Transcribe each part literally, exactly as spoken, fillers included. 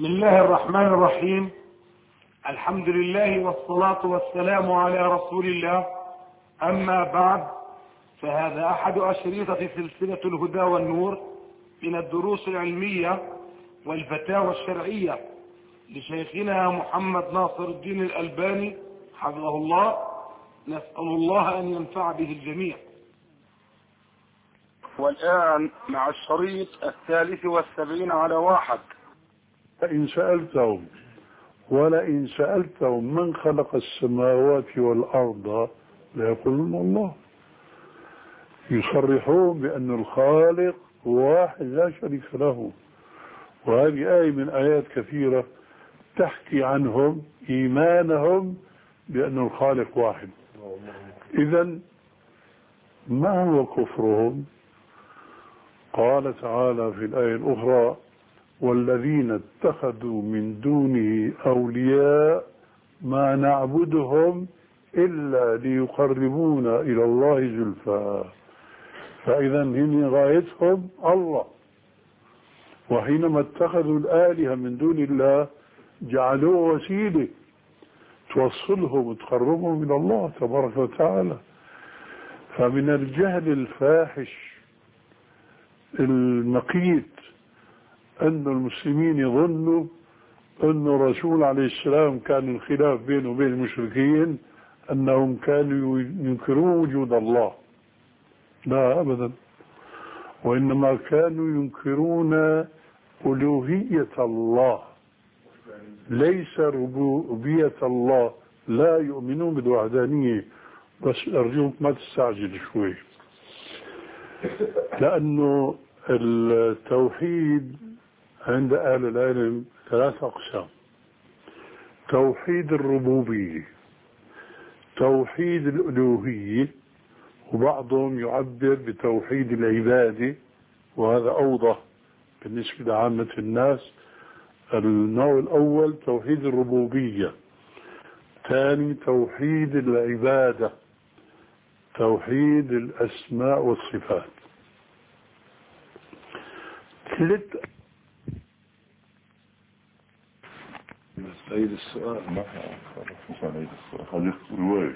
بسم الله الرحمن الرحيم. الحمد لله والصلاة والسلام على رسول الله. أما بعد، فهذا أحد أشرطة سلسلة الهدى والنور من الدروس العلمية والفتاوى الشرعية لشيخنا محمد ناصر الدين الألباني حفظه الله. نسأل الله أن ينفع به الجميع. والآن مع الشريط الثالث والسبعين على واحد. فإن سألتهم ولئن سألتهم من خلق السماوات والأرض ليقولون الله. يصرحون بأن الخالق واحد لا شريك له، وهذه آية من آيات كثيرة تحكي عنهم إيمانهم بأن الخالق واحد. إذن ما هو كفرهم؟ قال تعالى في الآية الأخرى: والذين اتخذوا من دونه أولياء ما نعبدهم إلا ليقربونا إلى الله زلفى. فإذا هم غايتهم الله، وحينما اتخذوا الآلهة من دون الله جعلوه وسيلة توصلهم وتقربهم إلى الله تبارك وتعالى. فمن الجهل الفاحش المقيت أن المسلمين يظنوا أن الرسول عليه السلام كان الخلاف بينه وبين المشركين أنهم كانوا ينكرون وجود الله. لا أبدا، وإنما كانوا ينكرون ألوهية الله ليس ربوبية الله. لا يؤمنون بالوحدانية. بس أرجوك ما تستعجل شوي، لأنه التوحيد عند أهل العلم ثلاث أقسام: توحيد الربوبية، توحيد الألوهية، وبعضهم يعبر بتوحيد العبادة، وهذا أوضح بالنسبة لعامة الناس. النوع الأول توحيد الربوبية، ثاني توحيد العبادة، توحيد الأسماء والصفات. ثلاث عيد السؤال ما مش عيد السؤال خليك رواية.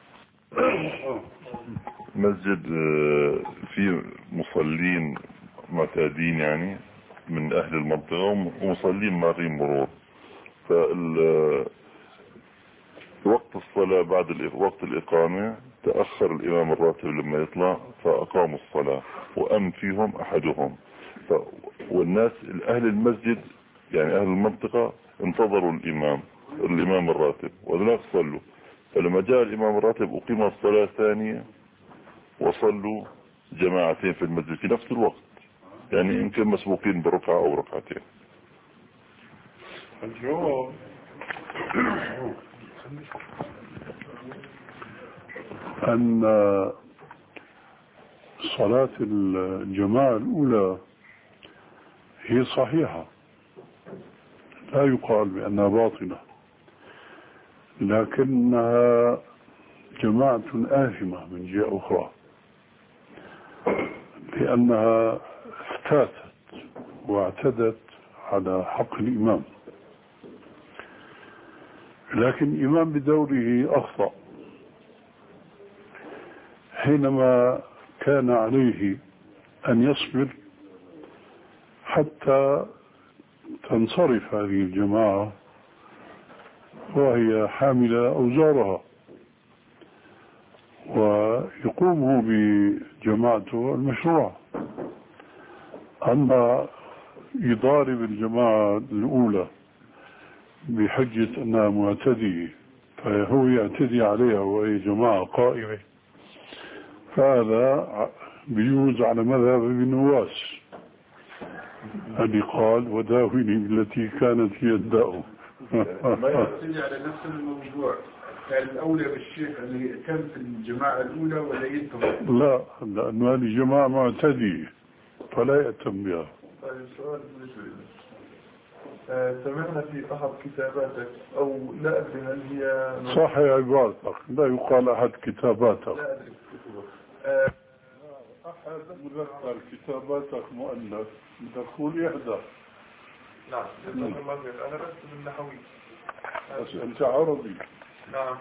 مسجد فيه مصلين معتادين يعني من أهل المنطقة ومصلين مارين مرور. فال وقت الصلاة بعد وقت الإقامة تأخر الإمام الراتب لما يطلع فأقاموا الصلاة وأم فيهم أحدهم. ف... والناس أهل المسجد يعني أهل المنطقة انتظروا الإمام الإمام الراتب وذلك صلوا. فلما جاء الإمام الراتب أقيم الصلاة ثانية وصلوا جماعتين في المسجد في نفس الوقت، يعني يمكن مسبوقين بركعة أو ركعتين. الجواب أن صلاة الجماعة الأولى هي صحيحة، لا يقال بأنها باطلة، لكنها جماعة آثمة من جهة أخرى، لأنها افتاتت واعتدت على حق الإمام. لكن الإمام بدوره أخطأ حينما كان عليه أن يصبر حتى تنصرف هذه الجماعة وهي حاملة أوزارها، ويقوم هو بجماعته المشروع. أما يضارب الجماعة الأولى بحجة أنها معتدية فهو يعتدي عليها وهي جماعة قائمة، فهذا بيجوز على مذهب ابن نواس الذي قال: وداوني التي كانت هي الداء. ما يعتدي على نفس الموضوع. كان الأولى بالشيخ أن يهتم في الجماعة الأولى ولا ينتظر؟ لا، لأنه هذه الجماعة معتدية فلا يهتم بها. طيب سؤال بالنسبة لي. آه، سمعنا في أحد كتاباتك أو لا أدري هل هي صح يا عبارتك، لا يقال أحد كتاباتك. لا أدري كتبك. آه، أحد مذكر كتاباتك مؤلف تقول إحدى نعم جزاك الله خير. أنا بس من نحوي. بس أنت عربي. نعم.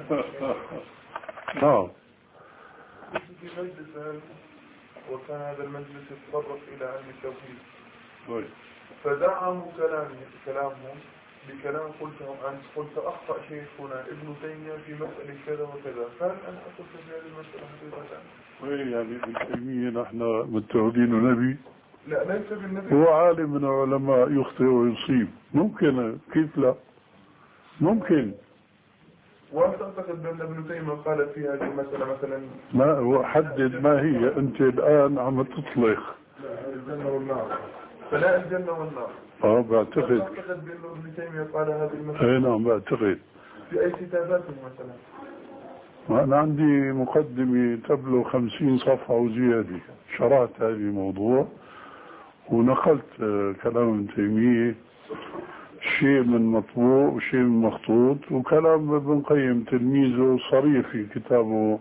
نعم. كنت في مجلس وكان هذا المجلس يتطرق إلى علم التوحيد. طيب. فدعموا كلامي كلامهم بكلام قلتهم أنت قلت أخطأ شيخنا ابن تيمية في مسألة كذا وكذا، فهل أنا أقول في هذه المسألة حقيقة؟ وين يعني ابن تيمية نحن متهمين نبي؟ لا ليس بالنبي. هو عالم من العلماء يخطئ ويصيب، ممكن، كيف لا؟ ممكن. وهل تعتقد بأن ابن تيمية قال في هذه المسألة مثلا؟ ما هو حدد ما هي، أنت الآن عم تطلق. الجنة والنار. فلا الجنة والنار. اه بعتقد. تعتقد بأن ابن تيمية قال هذه المسألة؟ اي نعم بعتقد. في أي كتاباته مثلا؟ أنا عندي مقدمة تبلغ خمسين صفحة وزيادة، شرحت هذا الموضوع ونقلت كلام ابن تيمية، شيء من مطبوع وشيء من مخطوط، وكلام ابن قيم تلميذه صريح في كتابه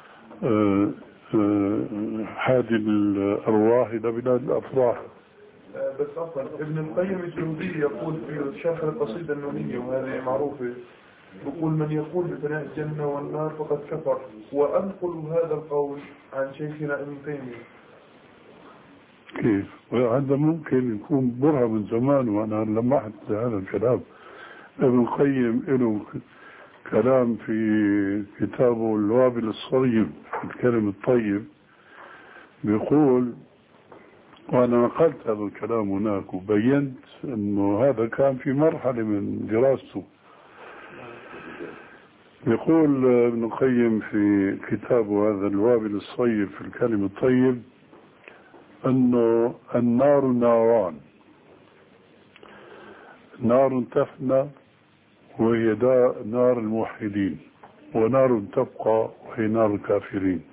هادي الأرواح إلى بلاد الأفراح. بس أصلا ابن القيم الجوزي يقول في شرح القصيدة النونية وهذه معروفة، يقول من يقول بفناء الجنة والنار فقد كفر، وأنقل هذا القول عن شيخنا ابن تيمية. كيف؟ وهذا ممكن يكون برهة من زمان، وأنا لمحت هذا الكلام. ابن القيم له كلام في كتابه الوابل الصريب الكلم الطيب، بيقول، وأنا نقلت هذا الكلام هناك وبينت أنه هذا كان في مرحلة من دراسته. يقول ابن القيم في كتابه هذا الوابل الصيب في الكلم الطيب أنه النار ناران، نار تفنى وهي نار الموحدين، ونار تبقى وهي نار الكافرين.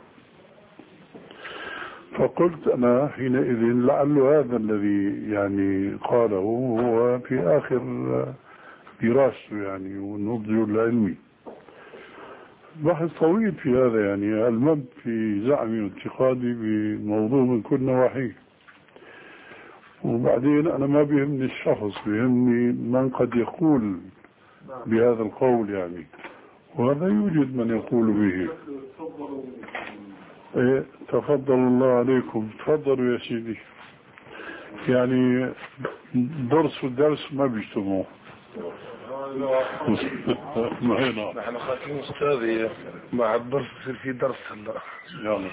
فقلت أنا حينئذ لعل هذا الذي يعني قاله هو في آخر دراسته يعني والنضج العلمي. بحث طويل في هذا، يعني المد في زعمي واعتقادي بموضوع من كل نواحيه. وبعدين أنا ما بيهمني الشخص، بيهمني من قد يقول بهذا القول يعني، وهذا يوجد من يقول به. إيه تفضل الله عليكم، تفضلوا يا سيدي. يعني درس الدرس ما بيجتمعوا. نحن خاطرين أستاذي مع الدرس يصير في درس هلا. يلا.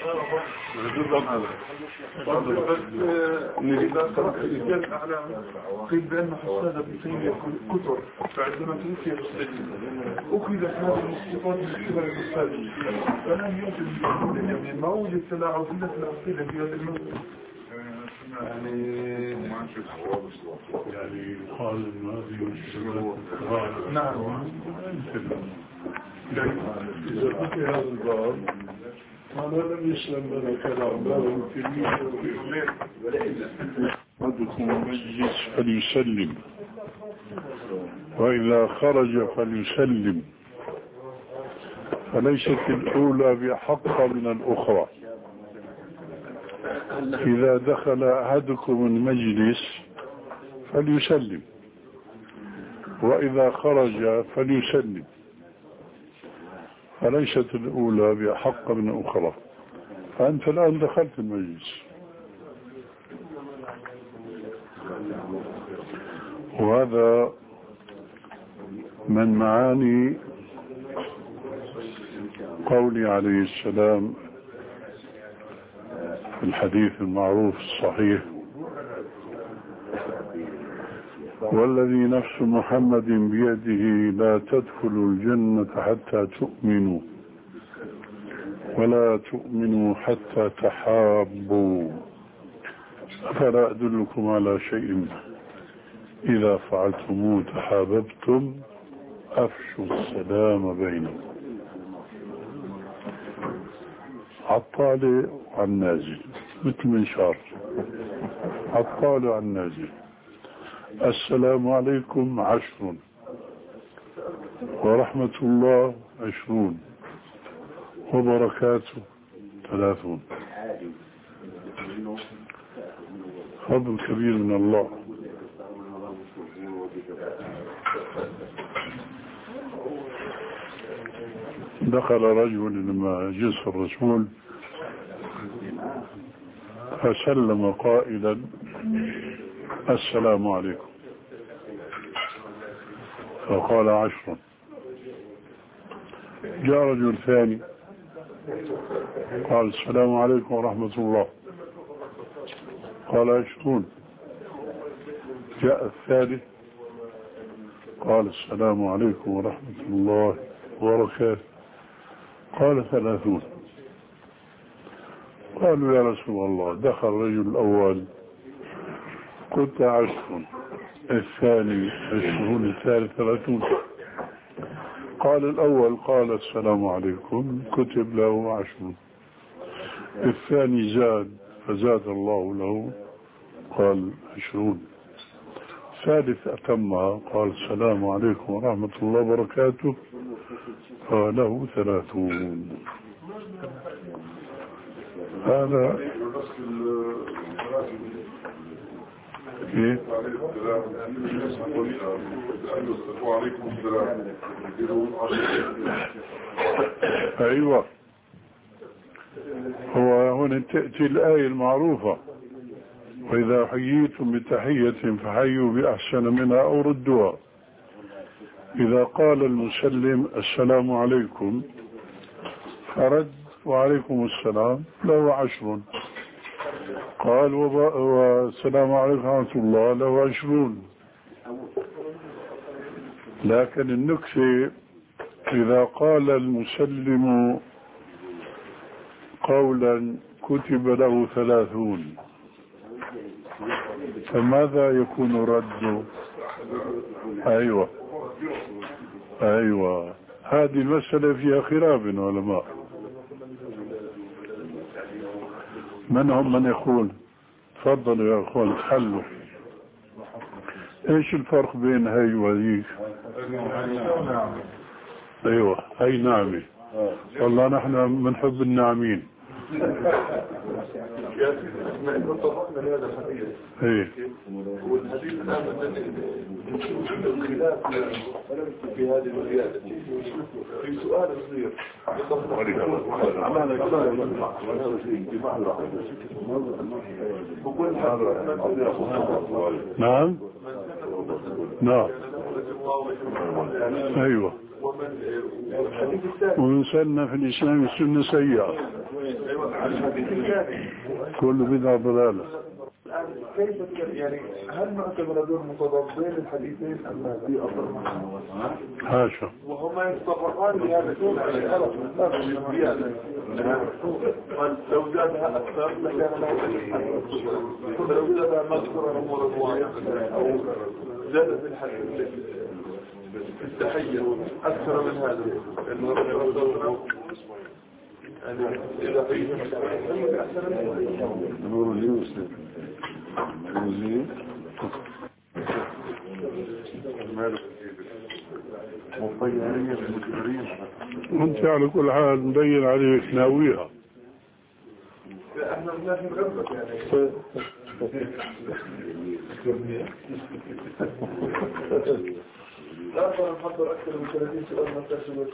إذا قرأت رجال الأعلام قيل بأن حساد ابن تيمية كتر، فعندما توفي أخذت هذه الصفات من قبل الأستاذ، فلم يوجد يعني ما وجد تلاعب إلا في العقيدة في هذا المسجد. يعني يعني قال إن هذه الشباب نعم. إذا كنت هذا الباب أنا لم يسلم لنا كلام لا من تلميذ ولا إلا أحدكم المجلس فليسلم، وإذا خرج فليسلم، فليست الأولى بحق من الأخرى. إذا دخل أحدكم المجلس فليسلم، وإذا خرج فليسلم، فليست الأولى بحق من الأخرى. فأنت الآن دخلت المجلس، وهذا من معاني قولي عليه السلام في الحديث المعروف الصحيح: والذي نفس محمد بيده لا تدخلوا الجنة حتى تؤمنوا ولا تؤمنوا حتى تحابوا، أفلا أدلكم على شيء إذا فعلتموه تحاببتم أفشوا السلام بينكم. عالطالع والنازل مثل منشار، عالطالع والنازل. السلام عليكم عشر، ورحمة الله عشرون، وبركاته ثلاثون. فضل كبير من الله. دخل رجل لما جلس الرسول فسلم قائلا السلام عليكم، فقال عشرا. جاء رجل ثاني قال السلام عليكم ورحمة الله، قال عشرون. جاء الثالث قال السلام عليكم ورحمة الله وبركاته، قال ثلاثون. قالوا يا رسول الله دخل الرجل الأول قلت عشر، الثاني عشرون، الثالث ثلاثون. قال الأول قال السلام عليكم كتب له عشر، الثاني زاد فزاد الله له قال عشرون، الثالث أتمها قال السلام عليكم ورحمة الله وبركاته فله ثلاثون. هذا إيه؟ أيوة، هو هنا تأتي الآية المعروفة وإذا حييتم بتحية فحيوا بأحسن منها أو ردوها. إذا قال المسلم السلام عليكم فرد وعليكم السلام له عشر، قال والسلام عليكم ورحمة الله له عشرون. لكن النكتة إذا قال المسلم قولا كتب له ثلاثون فماذا يكون رده؟ أيوة أيوة، هذه المسألة فيها خلاف بين العلماء. من هم من يقول؟ تفضلوا يا اخوان تحلوا. ايش الفرق بين هاي وهذيك؟ ايوه هاي نعمة، والله نحن بنحب الناعمين. نحن طرقنا لهذا الحديث. ايه والحديث الآن الخلاف في هذه الزيادة في سؤال صغير. نعم نعم ايوه، ومن سن في الإسلام السنة سيئة كل بدعة ضلالة. كيف يعني هل نعتبر دول متضادين الحديثين أم لا؟ في أصل حاشا، وهما يتطرقان لهذا الخلاف الزيادة. لو زادها أكثر لكان له، لو زادها مذكورا أمور معينة أو زاد في الحديث التحية أكثر من هذا يعني إذا حيث نور اليوسف وزير انت على كل حال مبين عليك ناويها. احنا بناخد غربك يعني لا أقدر نحضر أكثر من ثلاثين سؤال ما تحسبوا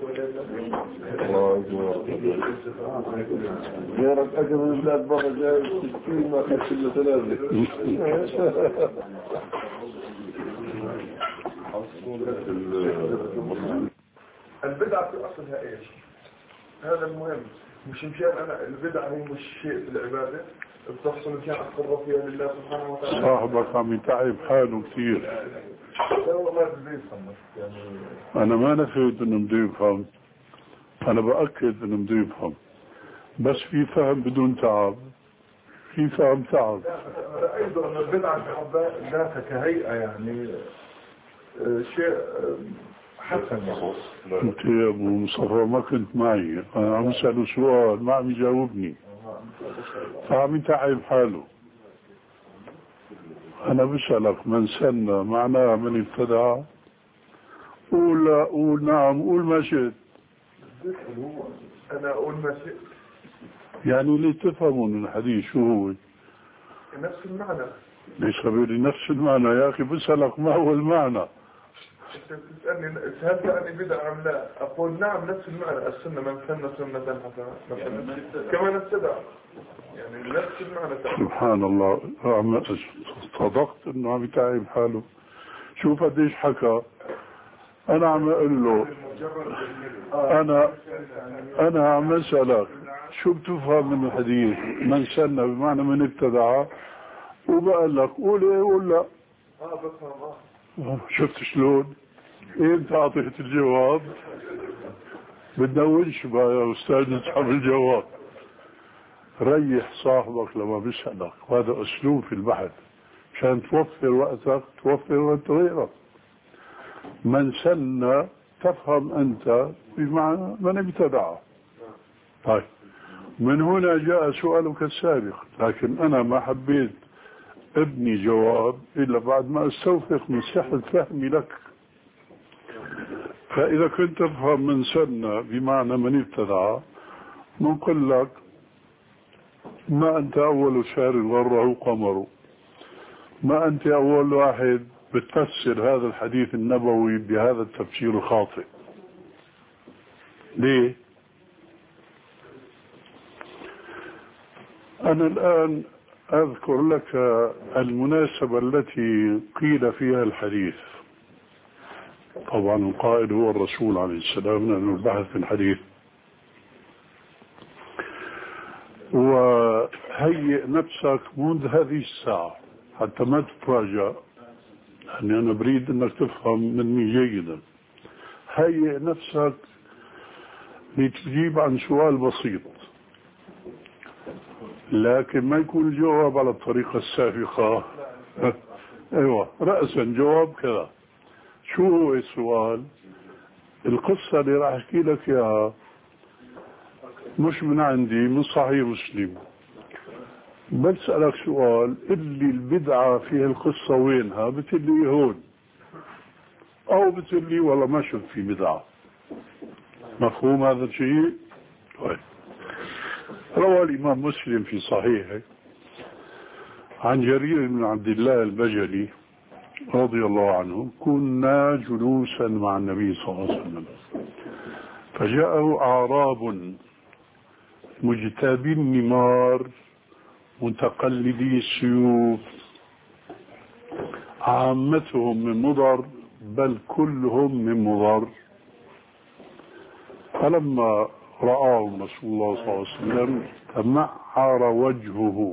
يا رب أجل من بلاد برا جاي ستين ما خدت إلا ثلاثة. البدعة في أصلها إيش؟ هذا المهم. مش مشان أنا البدعة هي مش شيء في العبادة بتحصل مشان أتقرب فيها لله سبحانه وتعالى. صاحبك عم يتعب حاله كثير. لا والله بده يفهم يعني. أنا ما نفيت إنه بده يفهم، أنا بأكد إنه بده يفهم، بس في فهم بدون تعب، في فهم تعب. أيضا البدعة في حد ذاتها كهيئة يعني شيء حسن. انت يا ابو مصطفى ما كنت معي، انا عم اساله سؤال ما عم يجاوبني فعم يتعب حاله. انا بسألك من سن معناه من ابتدع؟ قول لا، قول نعم، قول ما شئت. انا اقول ما شئت يعني اللي تفهموا من الحديث شو هو؟ نفس المعنى. ليس بيقول لي نفس المعنى يا أخي، بسألك ما هو المعنى. أنت بتسألني هل تعني بدعة أم لا؟ أقول نعم نفس المعنى، السنة من سن سنة حسنة مثلا كما نتبع، يعني نفس المعنى. سبحان الله، صدقت إنه عم يتعب حاله. شوف قديش حكى. أنا عم أقول له أنا أنا عم أسألك شو بتفهم من الحديث من سن بمعنى من ابتدع، وبقول لك قول إيه قول لا. آه بفهم. آه شفت شلون؟ إيه أنت أعطيت الجواب؟ بدنا ونش بقى يا أستاذ نسحب الجواب. ريح صاحبك لما بيسألك، وهذا أسلوب في البحث عشان توفر وقتك توفر وقت غيرك. من سن تفهم أنت بمعنى من ابتدعه. طيب من هنا جاء سؤالك السابق، لكن أنا ما حبيت ابني جواب إلا بعد ما استوثق من صحة فهمي لك. فإذا كنت تفهم من سن بمعنى من ابتدع، نقول لك ما أنت أول شهر غره قمره، ما أنت أول واحد بتفسر هذا الحديث النبوي بهذا التفسير الخاطئ. ليه؟ أنا الآن أذكر لك المناسبة التي قيل فيها الحديث. طبعا القائل هو الرسول عليه السلام لأنه البحث في الحديث. وهيئ نفسك منذ هذه الساعة حتى ما تتفاجأ، يعني أنا بريد أنك تفهم مني جيدا. هيئ نفسك لتجيب عن سؤال بسيط، لكن ما يكون الجواب على الطريقة السابقة. ايوه رأسا جواب كذا. شو هو السؤال؟ القصة اللي راح احكي لك اياها مش من عندي، من صحيح مسلم. بسألك سؤال، اللي البدعة فيها القصة وينها؟ بتقلي هون، او بتقلي والله ما شفت في بدعة. مفهوم هذا الشيء؟ طيب. روى الإمام مسلم في صحيحه عن جرير بن عبد الله البجلي رضي الله عنه: كنا جلوسا مع النبي صلى الله عليه وسلم فجاءه أعراب مجتابي النمار متقلدي السيوف، عامتهم من مضر بل كلهم من مضر. فلما رآهم رسول الله صلى الله عليه وسلم تمعر وجهه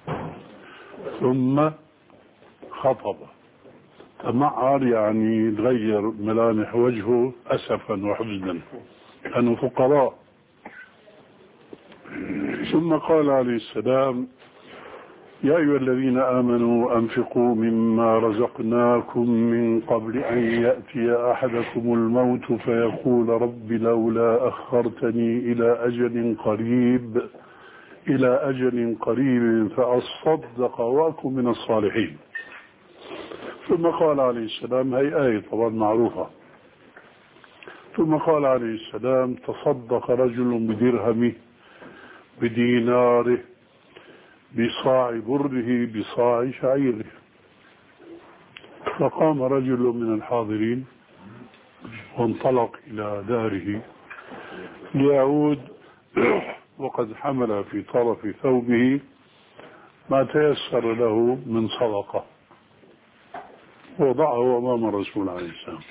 ثم خطب. تمعر يعني تغير ملامح وجهه أسفا وحزنا، كانوا فقراء. ثم قال عليه السلام: يا أيها الذين آمنوا أنفقوا مما رزقناكم من قبل أن يأتي أحدكم الموت فيقول رب لولا أخرتني إلى أجل قريب إلى أجل قريب فأصدق وأكن من الصالحين. ثم قال عليه السلام، هي آية طبعا معروفة. ثم قال عليه السلام: تصدق رجل بدرهمه بديناره بصاع بره بصاع شعيره. فقام رجل من الحاضرين وانطلق إلى داره ليعود وقد حمل في طرف ثوبه ما تيسر له من صدقة، وضعه أمام الرسول عليه السلام.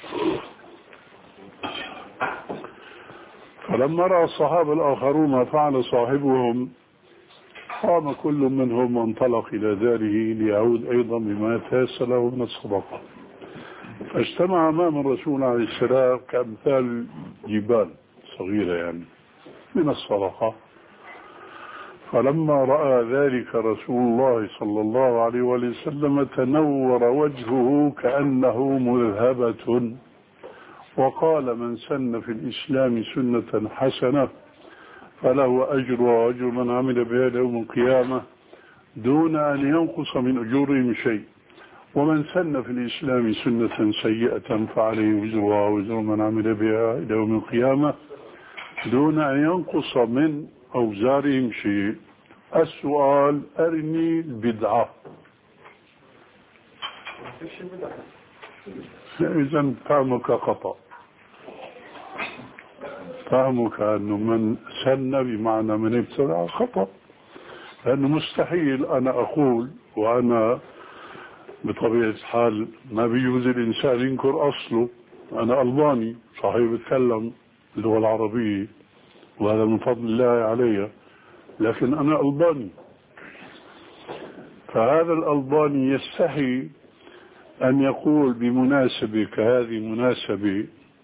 فلما رأى الصحابة الآخرون ما فعل صاحبهم قام كل منهم وانطلق إلى داره ليعود أيضا بما تيسر له من الصدقة. فاجتمع أمام الرسول عليه السلام كأمثال جبال صغيرة يعني من الصدقة. فلما رأى ذلك رسول الله صلى الله عليه وسلم تنور وجهه كأنه مذهبة، وقال: من سن في الإسلام سنة حسنة فله أجر وأجر من عمل بها يوم القيامة دون أن ينقص من أجورهم شيء، ومن سن في الإسلام سنة سيئة فعليه وزرها وزر من عمل بها إلى يوم القيامة دون أن ينقص من أوزارهم شيء. السؤال: أرني البدعة. إذا فهمك خطأ. فهمك أنه من سن بمعنى من ابتدع خطأ، لأنه مستحيل أنا أقول وأنا بطبيعة الحال ما بيجوز الإنسان ينكر أصله. أنا ألباني صحيح بتكلم اللغة العربية وهذا من فضل الله علي، لكن أنا ألباني. فهذا الألباني يستحي أن يقول بمناسبة كهذه مناسبة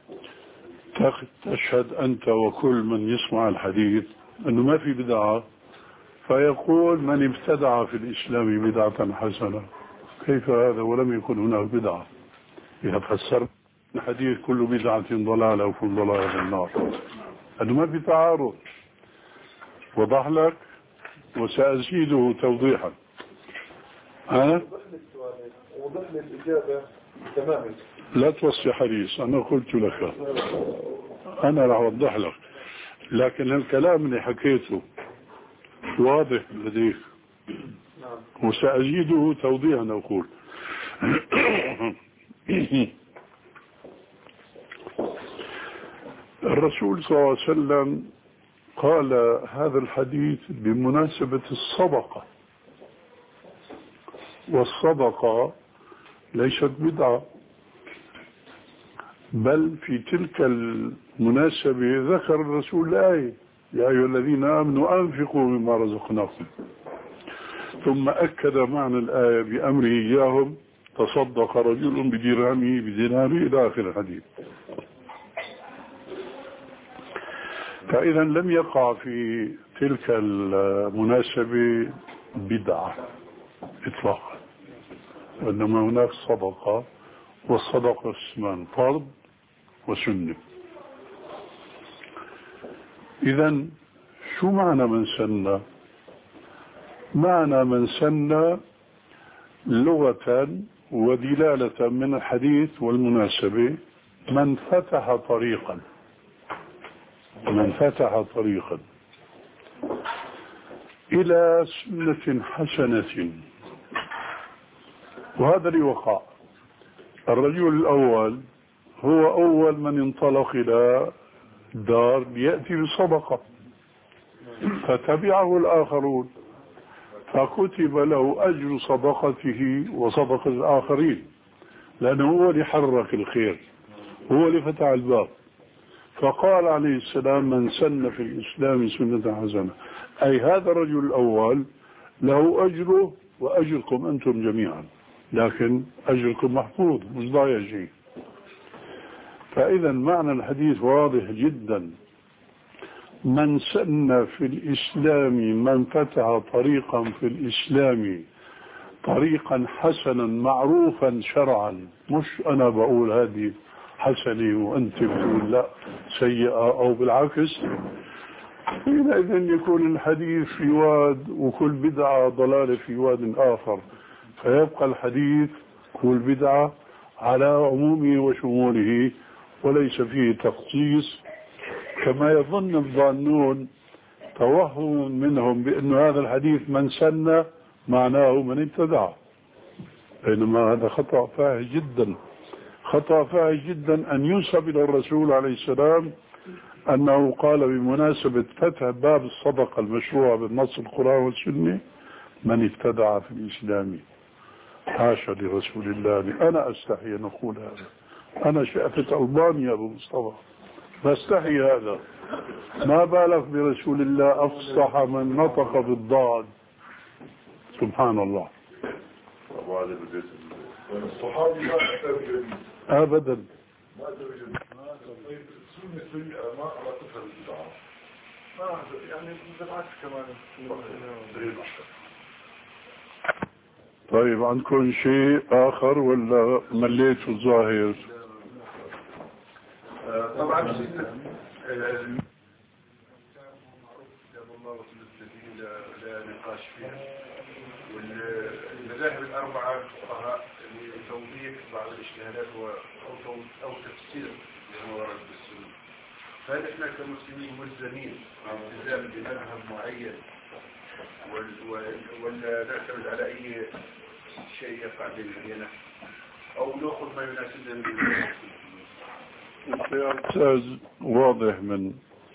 تشهد أنت وكل من يسمع الحديث أنه ما في بدعة، فيقول من ابتدع في الإسلام بدعة حسنة. كيف هذا ولم يكن هناك بدعة؟ إذا فسرت الحديث كل بدعة ضلالة وكل ضلالة في النار، أنه ما في تعارض. وضح لك وسأزيده توضيحا. ها؟ وضح لي الإجابة تماما. لا توصي حديث، أنا قلت لك أنا راح أوضح لك، لكن الكلام اللي حكيته واضح لديك وسأزيده توضيحا. أقول الرسول صلى الله عليه وسلم قال هذا الحديث بمناسبة الصدقة، والصدقة ليست بدعة، بل في تلك المناسبة ذكر الرسول الآية يا أيها الذين آمنوا أنفقوا مما رزقناكم، ثم أكد معنى الآية بأمره إياهم تصدق رجل بدرهمه بديناره إلى آخر الحديث. فإذا لم يقع في تلك المناسبة بدعة إطلاقا، وإنما هناك صدقة، والصدقة اسمان فرض وسنة. إذا شو معنى من سن؟ معنى من سن لغة ودلالة من الحديث والمناسبة من فتح طريقا، من فتح طريقا إلى سنة حسنة. وهذا اللي وقع. الرجل الأول هو أول من انطلق إلى دار ليأتي بصدقة، فتبعه الآخرون فكتب له أجر صدقته وصدقة الآخرين، لأنه هو اللي حرك الخير، هو اللي فتح الباب. فقال عليه السلام من سن في الإسلام سنة حسنة، أي هذا الرجل الأول له أجره وأجركم أنتم جميعا، لكن أجركم محفوظ مش ضايع شيء. فإذا معنى الحديث واضح جدا. من سن في الإسلام، من فتح طريقا في الإسلام طريقا حسنا معروفا شرعا، مش أنا بقول هذه حسنة وأنت بتقول لا سيئة أو بالعكس، حينئذ يكون الحديث في واد وكل بدعة ضلالة في واد آخر، فيبقى الحديث كل بدعة على عمومه وشموله وليس فيه تخصيص كما يظن الظانون، توهم منهم بأن هذا الحديث من سن معناه من ابتدع، بينما هذا خطأ فاحش جدا. خطأ فاحش جدا أن ينسب إلى الرسول عليه السلام أنه قال بمناسبة فتح باب الصدقة المشروعة بالنص القرآن والسنة من ابتدع في الإسلام. حاشا لرسول الله، أنا أستحي أن أقول هذا، أنا شأفة ألبانيا أبو مصطفى بستحي هذا، ما بالك برسول الله أفصح من نطق بالضاد. سبحان الله. الصحابي ما أتى أبدا. ما أتى طيب سنة سيئة ما على تفهم البدعة، ما يعني بالعكس كمان. طيب عندكم شيء آخر ولا مليتوا الظاهر؟ طبعا معروف كتاب الله وسنة النبي لا نقاش فيها، والمذاهب الأربعة الفقهاء لتوضيح بعض الإشكالات أو أو تفسير لما ورد بالسنة. فهل إحنا كمسلمين ملزمين بالالتزام بمذهب معين ولا نعتمد على أي شيء يقع بيننا؟ أو نأخذ ما يناسبنا يا أستاذ واضح من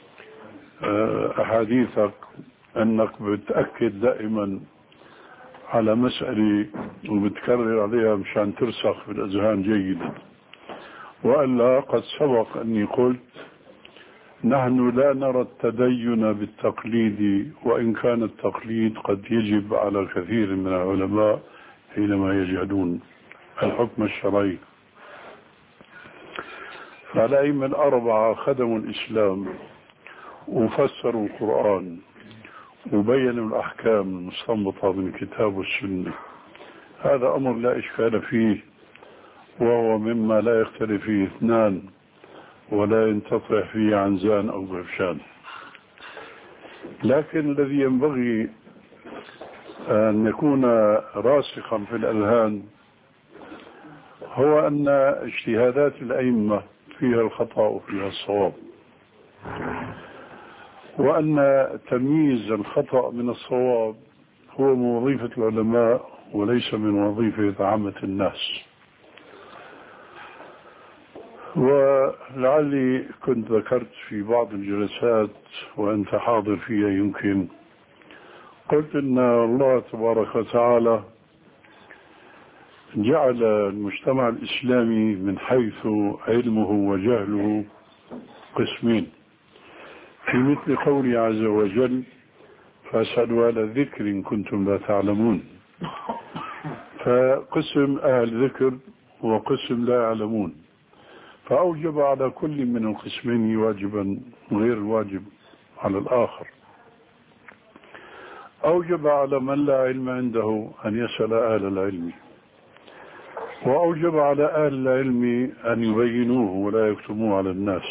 أحاديثك أنك بتأكد دائما على مسألة وبتكرر عليها مشان ترسخ في الأذهان جيدا، وألا قد سبق أني قلت نحن لا نرى التدين بالتقليد، وإن كان التقليد قد يجب على كثير من العلماء حينما يجهلون الحكم الشرعي. فالأئمة الأربعة خدموا الإسلام وفسروا القرآن وبينوا الأحكام المستنبطة من الكتاب والسنة، هذا أمر لا إشكال فيه، وهو مما لا يختلف فيه اثنان ولا ينتطع فيه عنزان أو غفشان. لكن الذي ينبغي أن يكون راسخا في الأذهان هو أن اجتهادات الأئمة فيها الخطأ وفيها الصواب، وأن تمييز الخطأ من الصواب هو من وظيفة العلماء وليس من وظيفة عامة الناس. ولعلي كنت ذكرت في بعض الجلسات وأنت حاضر فيها يمكن، قلت إن الله تبارك وتعالى جعل المجتمع الإسلامي من حيث علمه وجهله قسمين، في مثل قوله عز وجل فاسألوا أهل الذكر إن كنتم لا تعلمون، فقسم أهل ذكر وقسم لا يعلمون، فأوجب على كل من القسمين واجبا غير الواجب على الآخر. أوجب على من لا علم عنده أن يسأل أهل العلم، وأوجب على أهل العلم أن يبينوه ولا يكتموه على الناس.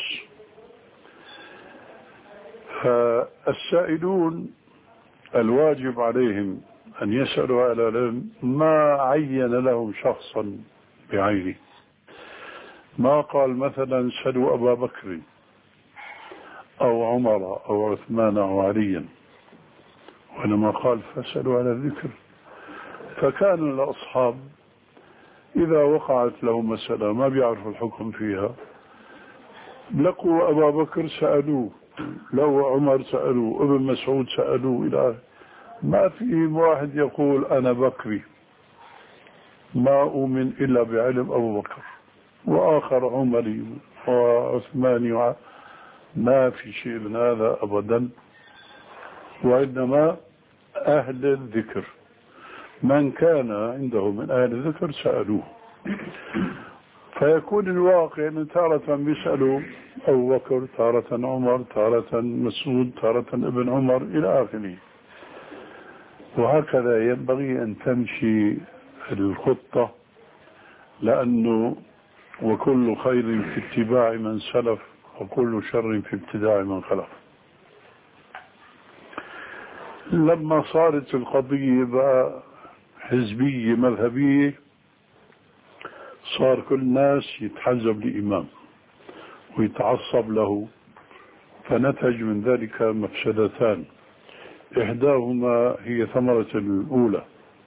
فالسائلون الواجب عليهم أن يسألوا أهل العلم ما عين لهم شخصا بعينه، ما قال مثلا سألوا أبا بكر أو عمر أو عثمان أو عليا، وإنما قال فاسألوا على الذكر. فكان الأصحاب إذا وقعت لهم مسألة ما بيعرفوا الحكم فيها لقوا أبا بكر سألوه، لو عمر سألوه، ابن مسعود سألوه، إلى ما في واحد يقول أنا بكري ما أؤمن إلا بعلم أبو بكر، وآخر عمري وعثماني، ما في شيء من هذا أبدا. وإنما أهل الذكر من كان عنده من أهل الذكر سألوه. فيكون الواقع أن تارة بيسألوا أبو بكر، تارة عمر، تارة مسعود، تارة ابن عمر إلى آخره. وهكذا ينبغي أن تمشي الخطة، لأنه وكل خير في اتباع من سلف وكل شر في ابتداع من خلف. لما صارت القضية بقى حزبية مذهبية صار كل الناس يتحزب لإمام ويتعصب له، فنتج من ذلك مفسدتان، إحداهما هي ثمرة الأولى.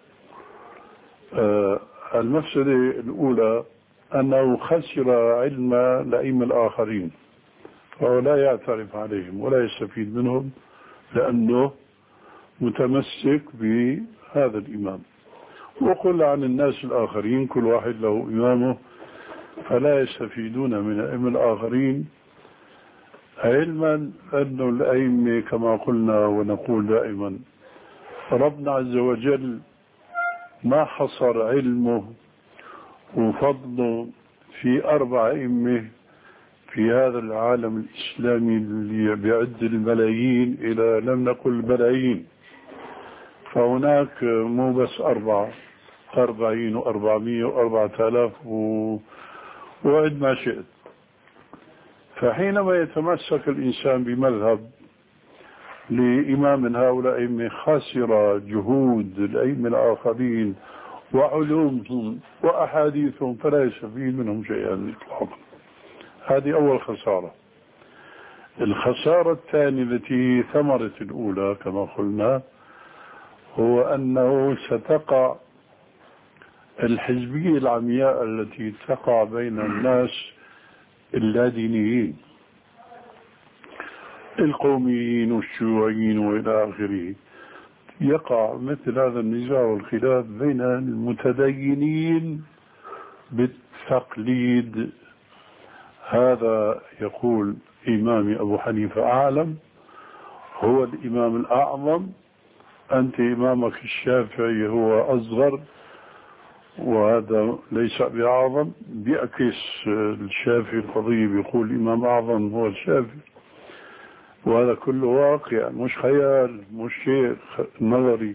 آه المفسدة الأولى أنه خسر علم الأئمة الآخرين، فهو لا يعترف عليهم ولا يستفيد منهم لأنه متمسك بهذا الإمام. وقل عن الناس الآخرين كل واحد له إمامه، فلا يستفيدون من الأئمة الآخرين، علما أن الأئمة كما قلنا ونقول دائما ربنا عز وجل ما حصر علمه وفضله في أربع أئمة في هذا العالم الإسلامي اللي بيعد الملايين إلى لم نقل الملايين، فهناك مو بس أربعة، أربعين وأربعمية وأربعة آلاف وعد ما شئت. فحينما يتمسك الإنسان بمذهب لإمام من هؤلاء خاسر جهود الأئمة الآخرين وعلومهم وأحاديثهم فلا يستفيد منهم شيئا إطلاقا. هذه أول خسارة. الخسارة الثانية التي ثمرة الأولى كما قلنا هو أنه ستقع الحزبية العمياء التي تقع بين الناس اللادينيين القوميين والشيوعيين وإلى آخره. يقع مثل هذا النزاع والخلاف بين المتدينين بالتقليد. هذا يقول إمامي أبو حنيفة أعلم، هو الإمام الأعظم، أنت إمامك الشافعي هو أصغر، وهذا ليس بأعظم. بيعكس الشافعي القضية، بيقول الإمام أعظم هو الشافعي، وهذا كله واقع مش خيال، مش شيء نظري.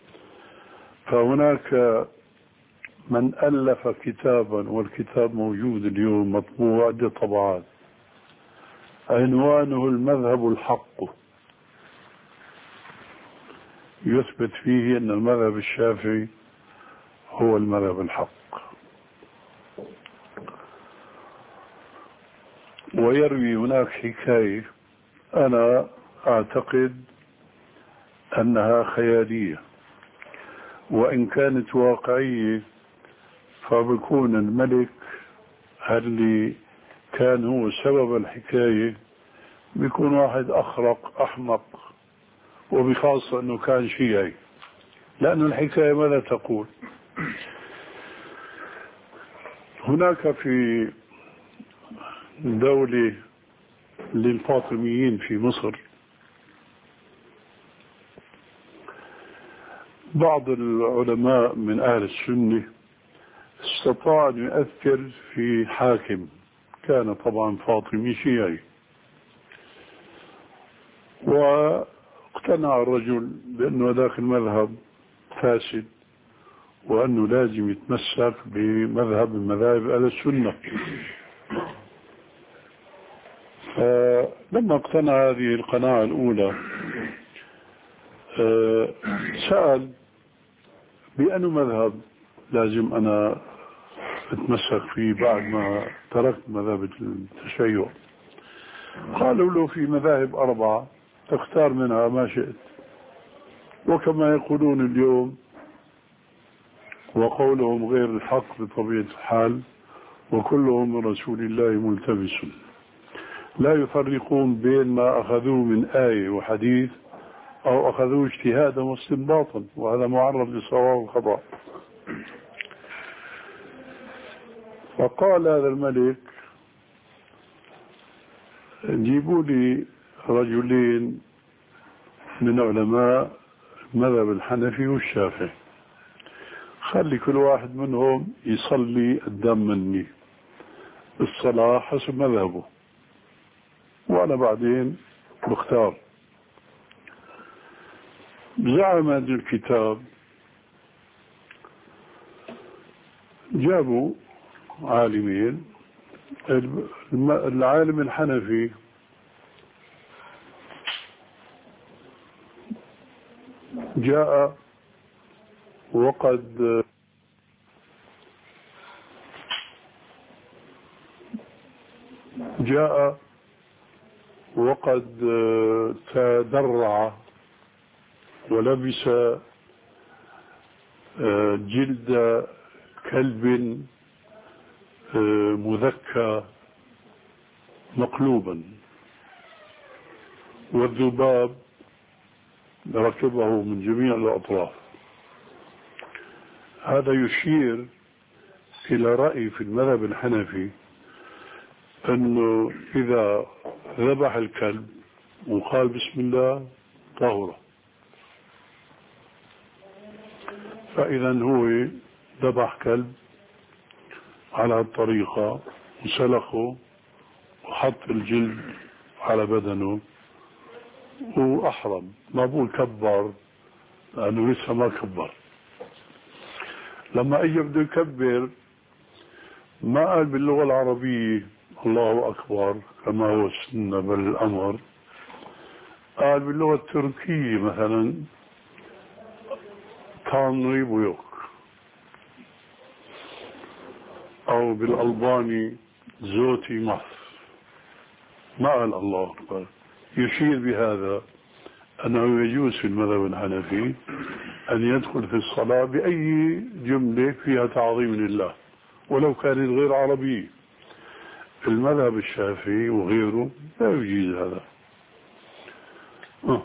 فهناك من ألف كتابا، والكتاب موجود اليوم مطبوع عدة طبعات، عنوانه المذهب الحق، يثبت فيه أن المذهب الشافعي هو المذهب الحق. ويروي هناك حكاية أنا أعتقد أنها خيالية، وإن كانت واقعية فبكون الملك اللي كان هو سبب الحكاية بيكون واحد أخرق أحمق، وبخاصة أنه كان شيعي. لأن الحكاية ماذا تقول؟ هناك في دولة للفاطميين في مصر بعض العلماء من أهل السنة استطاع أن يؤثر في حاكم كان طبعا فاطمي شيعي، واقتنع الرجل بأنه ذاك المذهب فاسد وأنه لازم يتمسك بمذهب من مذاهب أهل السنة. فلما اقتنع هذه القناعة الأولى سأل بأنه مذهب لازم أنا اتمسك فيه بعد ما تركت مذهب التشيع. قالوا له في مذاهب أربعة تختار منها ما شئت، وكما يقولون اليوم وقولهم غير الحق بطبيعة الحال وكلهم من رسول الله ملتبس، لا يفرقون بين ما أخذوه من آية وحديث أو أخذوه اجتهادا واستنباطا، وهذا معرض للصواب والخطأ. فقال هذا الملك جيبوا لي رجلين من علماء المذهب الحنفي والشافعي، خلي كل واحد منهم يصلي قدام مني الصلاة حسب مذهبه، وأنا بعدين بختار. زعم هذا الكتاب، جابوا عالمين. العالم الحنفي جاء وقد جاء وقد تدرع ولبس جلد كلب مذكى مقلوبا، والذباب ركبه من جميع الأطراف. هذا يشير إلى رأي في المذهب الحنفي أنه إذا ذبح الكلب وقال بسم الله طهره، فإذا هو ذبح كلب على الطريقة وسلخه وحط الجلد على بدنه وأحرم، ما بقول كبر لأنه لسه ما كبر. لما أجي بده يكبر ما قال باللغة العربية الله أكبر كما هو السنة بل الأمر، قال باللغة التركية مثلا تانري بيوك، أو بالألباني زوتي مصر، ما قال الله أكبر. يشير بهذا أنه يجوز في المذهب الحنفي أن يدخل في الصلاة بأي جملة فيها تعظيم لله ولو كانت غير عربية. المذهب الشافعي وغيره لا يجيز هذا. أه.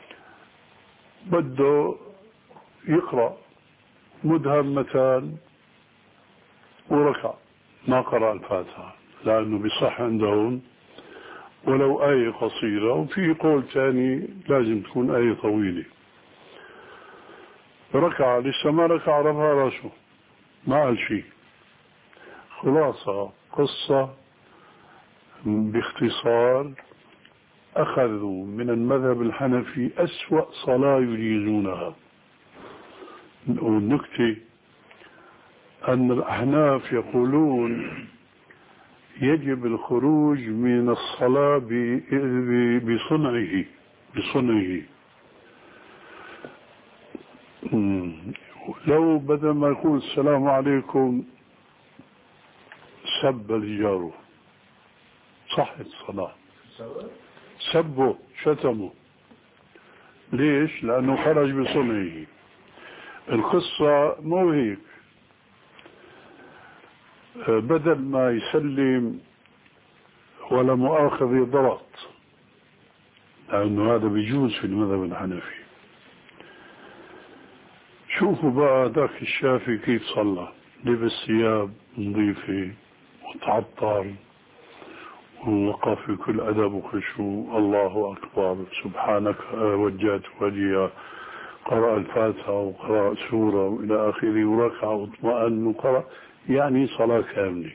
بده يقرأ مدهمتان وركع ما قرأ الفاتحة لأنه بصح عندهم ولو آية قصيرة، وفي قول ثاني لازم تكون آية طويلة. ركع لسه ما ركع رفع راسه ما قال شيء. خلاصة قصة باختصار، أخذوا من المذهب الحنفي أسوأ صلاة يجيزونها. والنكتة أن الأحناف يقولون يجب الخروج من الصلاة بصنعه بصنعه لو بدل ما يقول السلام عليكم سب الجار صحت الصلاة، سبه شتمه. ليش؟ لأنه خرج بصنعه. القصة مو هيك، بدل ما يسلم ولا مؤاخذ ضغط، لأنه هذا بيجوز في المذهب الحنفي. شوفوا بقى ذاك الشافعي كيف صلى، لبس ثياب نظيفة وتعطر ووقف بكل أدب وخشوع، الله أكبر سبحانك وجهت وجهي، قرأ الفاتحة وقرأ سورة وإلى آخره وركع واطمأن وقرأ، يعني صلاة كاملة.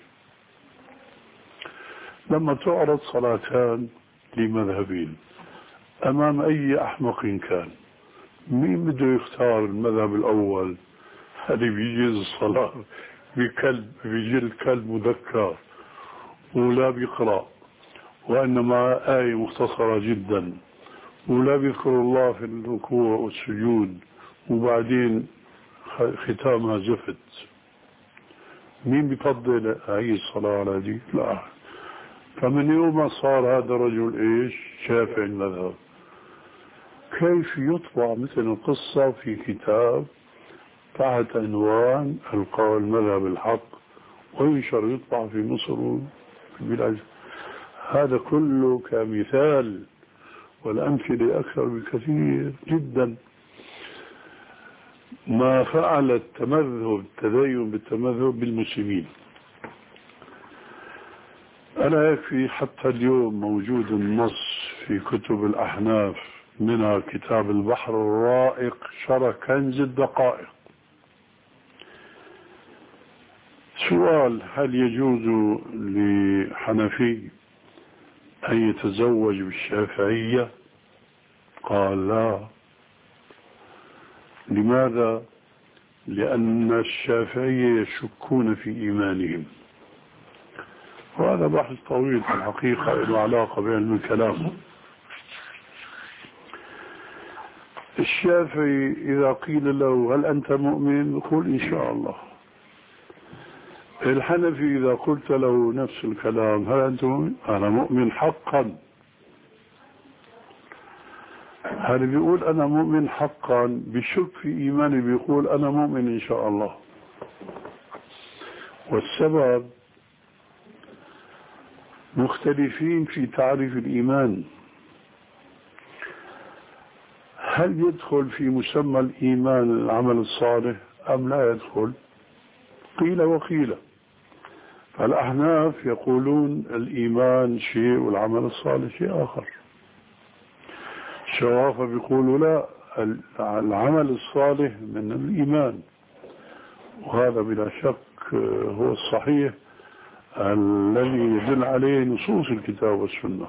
لما تعرض صلاتان لمذهبين أمام أي أحمق كان، مين بده يختار المذهب الأول اللي بيجيز الصلاة بكلب بيجل كلب مذكر ولا بيقرأ وإنما آية مختصرة جدا ولا بيذكر الله في الركوع والسجود وبعدين ختامها زفت؟ مين بيفضل هاي الصلاة على دي؟ لا. فمن يوم ما صار هذا الرجل ايش؟ شافعي المذهب. كيف يطبع مثل القصة في كتاب تحت عنوان القول المذهب الحق وينشر يطبع في مصر وفي البلاد؟ هذا كله كمثال، والأمثلة أكثر بكثير جدا. ما فعل التمذهب التدين بالتمذهب بالمسلمين. ألا يكفي حتى اليوم موجود النص في كتب الأحناف، منها كتاب البحر الرائق شرح كنز الدقائق. سؤال: هل يجوز لحنفي أن يتزوج بالشافعية؟ قال لا. لماذا؟ لأن الشافعية يشكون في إيمانهم، وهذا بحث طويل في الحقيقة له علاقة بعلم الكلام. الشافعي إذا قيل له هل أنت مؤمن؟ يقول إن شاء الله. الحنفي إذا قلت له نفس الكلام هل أنت مؤمن؟ أنا مؤمن حقا. هل بيقول أنا مؤمن حقا بشك في إيماني بيقول أنا مؤمن إن شاء الله. والسبب مختلفين في تعريف الإيمان. هل يدخل في مسمى الإيمان العمل الصالح أم لا يدخل؟ قيل وقيل. فالأحناف يقولون الإيمان شيء والعمل الصالح شيء آخر. الشوافة بيقولوا لا، العمل الصالح من الإيمان، وهذا بلا شك هو الصحيح الذي يدل عليه نصوص الكتاب والسنة.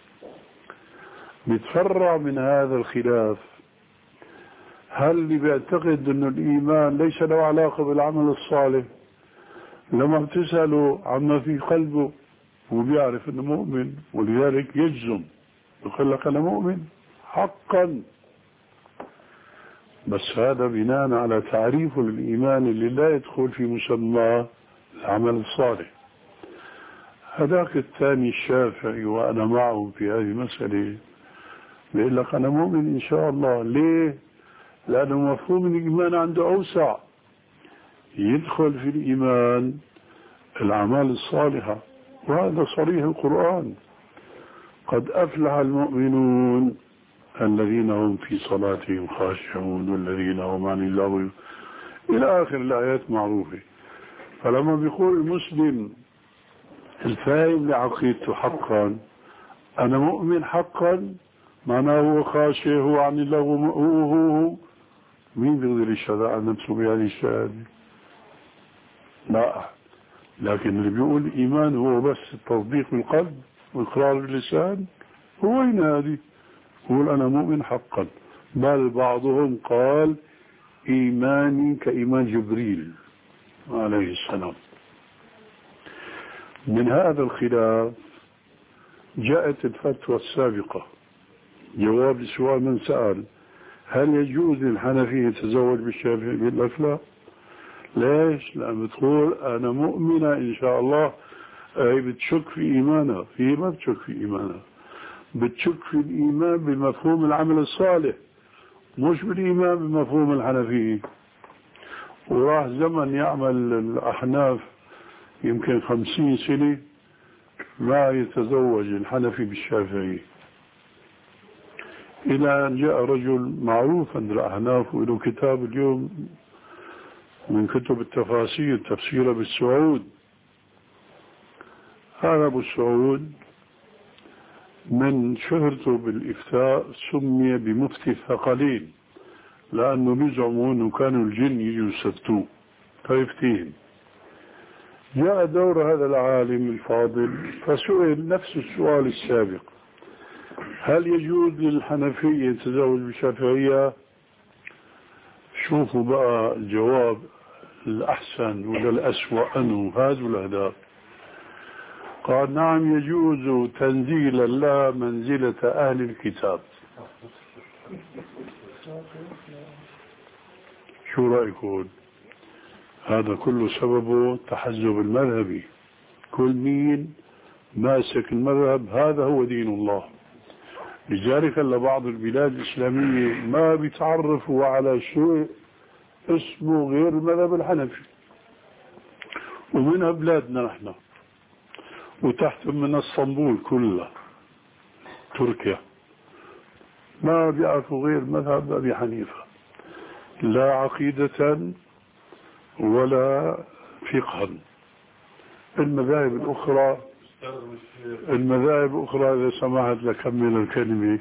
بيتفرع من هذا الخلاف هل اللي بيعتقد أن الإيمان ليس له علاقة بالعمل الصالح لما بتسأله عما في قلبه وبيعرف أنه مؤمن ولذلك يجزم يقول لك أنا مؤمن حقا، بس هذا بناء على تعريفه للإيمان اللي لا يدخل في مسمى العمل الصالح. هذاك الثاني الشافعي وأنا معه في هذه المسألة بيقول لك أنا مؤمن إن شاء الله. ليه؟ لأنه مفهوم الإيمان عنده أوسع، يدخل في الإيمان الأعمال الصالحة، وهذا صريح القرآن: قد أفلح المؤمنون الذين هم في صلاتهم خاشعون والذين هم عن اللغو إلى آخر الآيات معروفة. فلما بيقول المسلم الفاهم لعقيدته حقا أنا مؤمن حقا، معناه هو خاشع، هو عن اللغو، هو هو مين بيقدر يشهد عن نفسه بهذه الشهادة؟ لا. لكن اللي بيقول الإيمان هو بس التصديق بالقلب وإقرار باللسان، هو ينادي يقول أنا مؤمن حقا. بل بعضهم قال إيماني كإيمان جبريل عليه السلام. من هذا الخلاف جاءت الفتوى السابقة، جواب لسؤال من سأل: هل يجوز للحنفي يتزوج بالشافعي؟ بيقول لك لا. ليش؟ لأن بتقول أنا مؤمنة إن شاء الله، هي بتشك في إيمانها، هي ما بتشك في إيمانها، بتشك في الإيمان بمفهوم العمل الصالح، مش بالإيمان بمفهوم الحنفية. وراح زمن يعمل الأحناف يمكن خمسين سنة ما يتزوج الحنفي بالشافعي، إلى أن جاء رجل معروف عند الأحناف وله كتاب اليوم من كتب التفاسير، تفسير أبي السعود. هذا أبو السعود من شهرته بالإفتاء سمي بمفتي الثقلين، لأنه بيزعموا أنه كانوا الجن يجوا يستفتوه فيفتيهم. جاء دور هذا العالم الفاضل فسئل نفس السؤال السابق: هل يجوز للحنفية يتزوج بالشافعية؟ شوفوا بقى الجواب الأحسن ولا الأسوأ أنه هذا الأهداف. قال: نعم يجوز تنزيلا لا منزلة أهل الكتاب. شو رأيكم؟ هذا كله سببه تحزب المذهبي، كل مين ماسك المذهب هذا هو دين الله. لذلك لبعض البلاد الإسلامية ما بيتعرفوا على شيء اسمه غير المذهب الحنفي، ومنها بلادنا نحن، وتحت من اسطنبول كلها تركيا ما بيعرفوا غير مذهب أبي حنيفة، لا عقيدة ولا فقها. المذاهب الأخرى المذاهب الأخرى إذا سمحت لكمل الكلمة،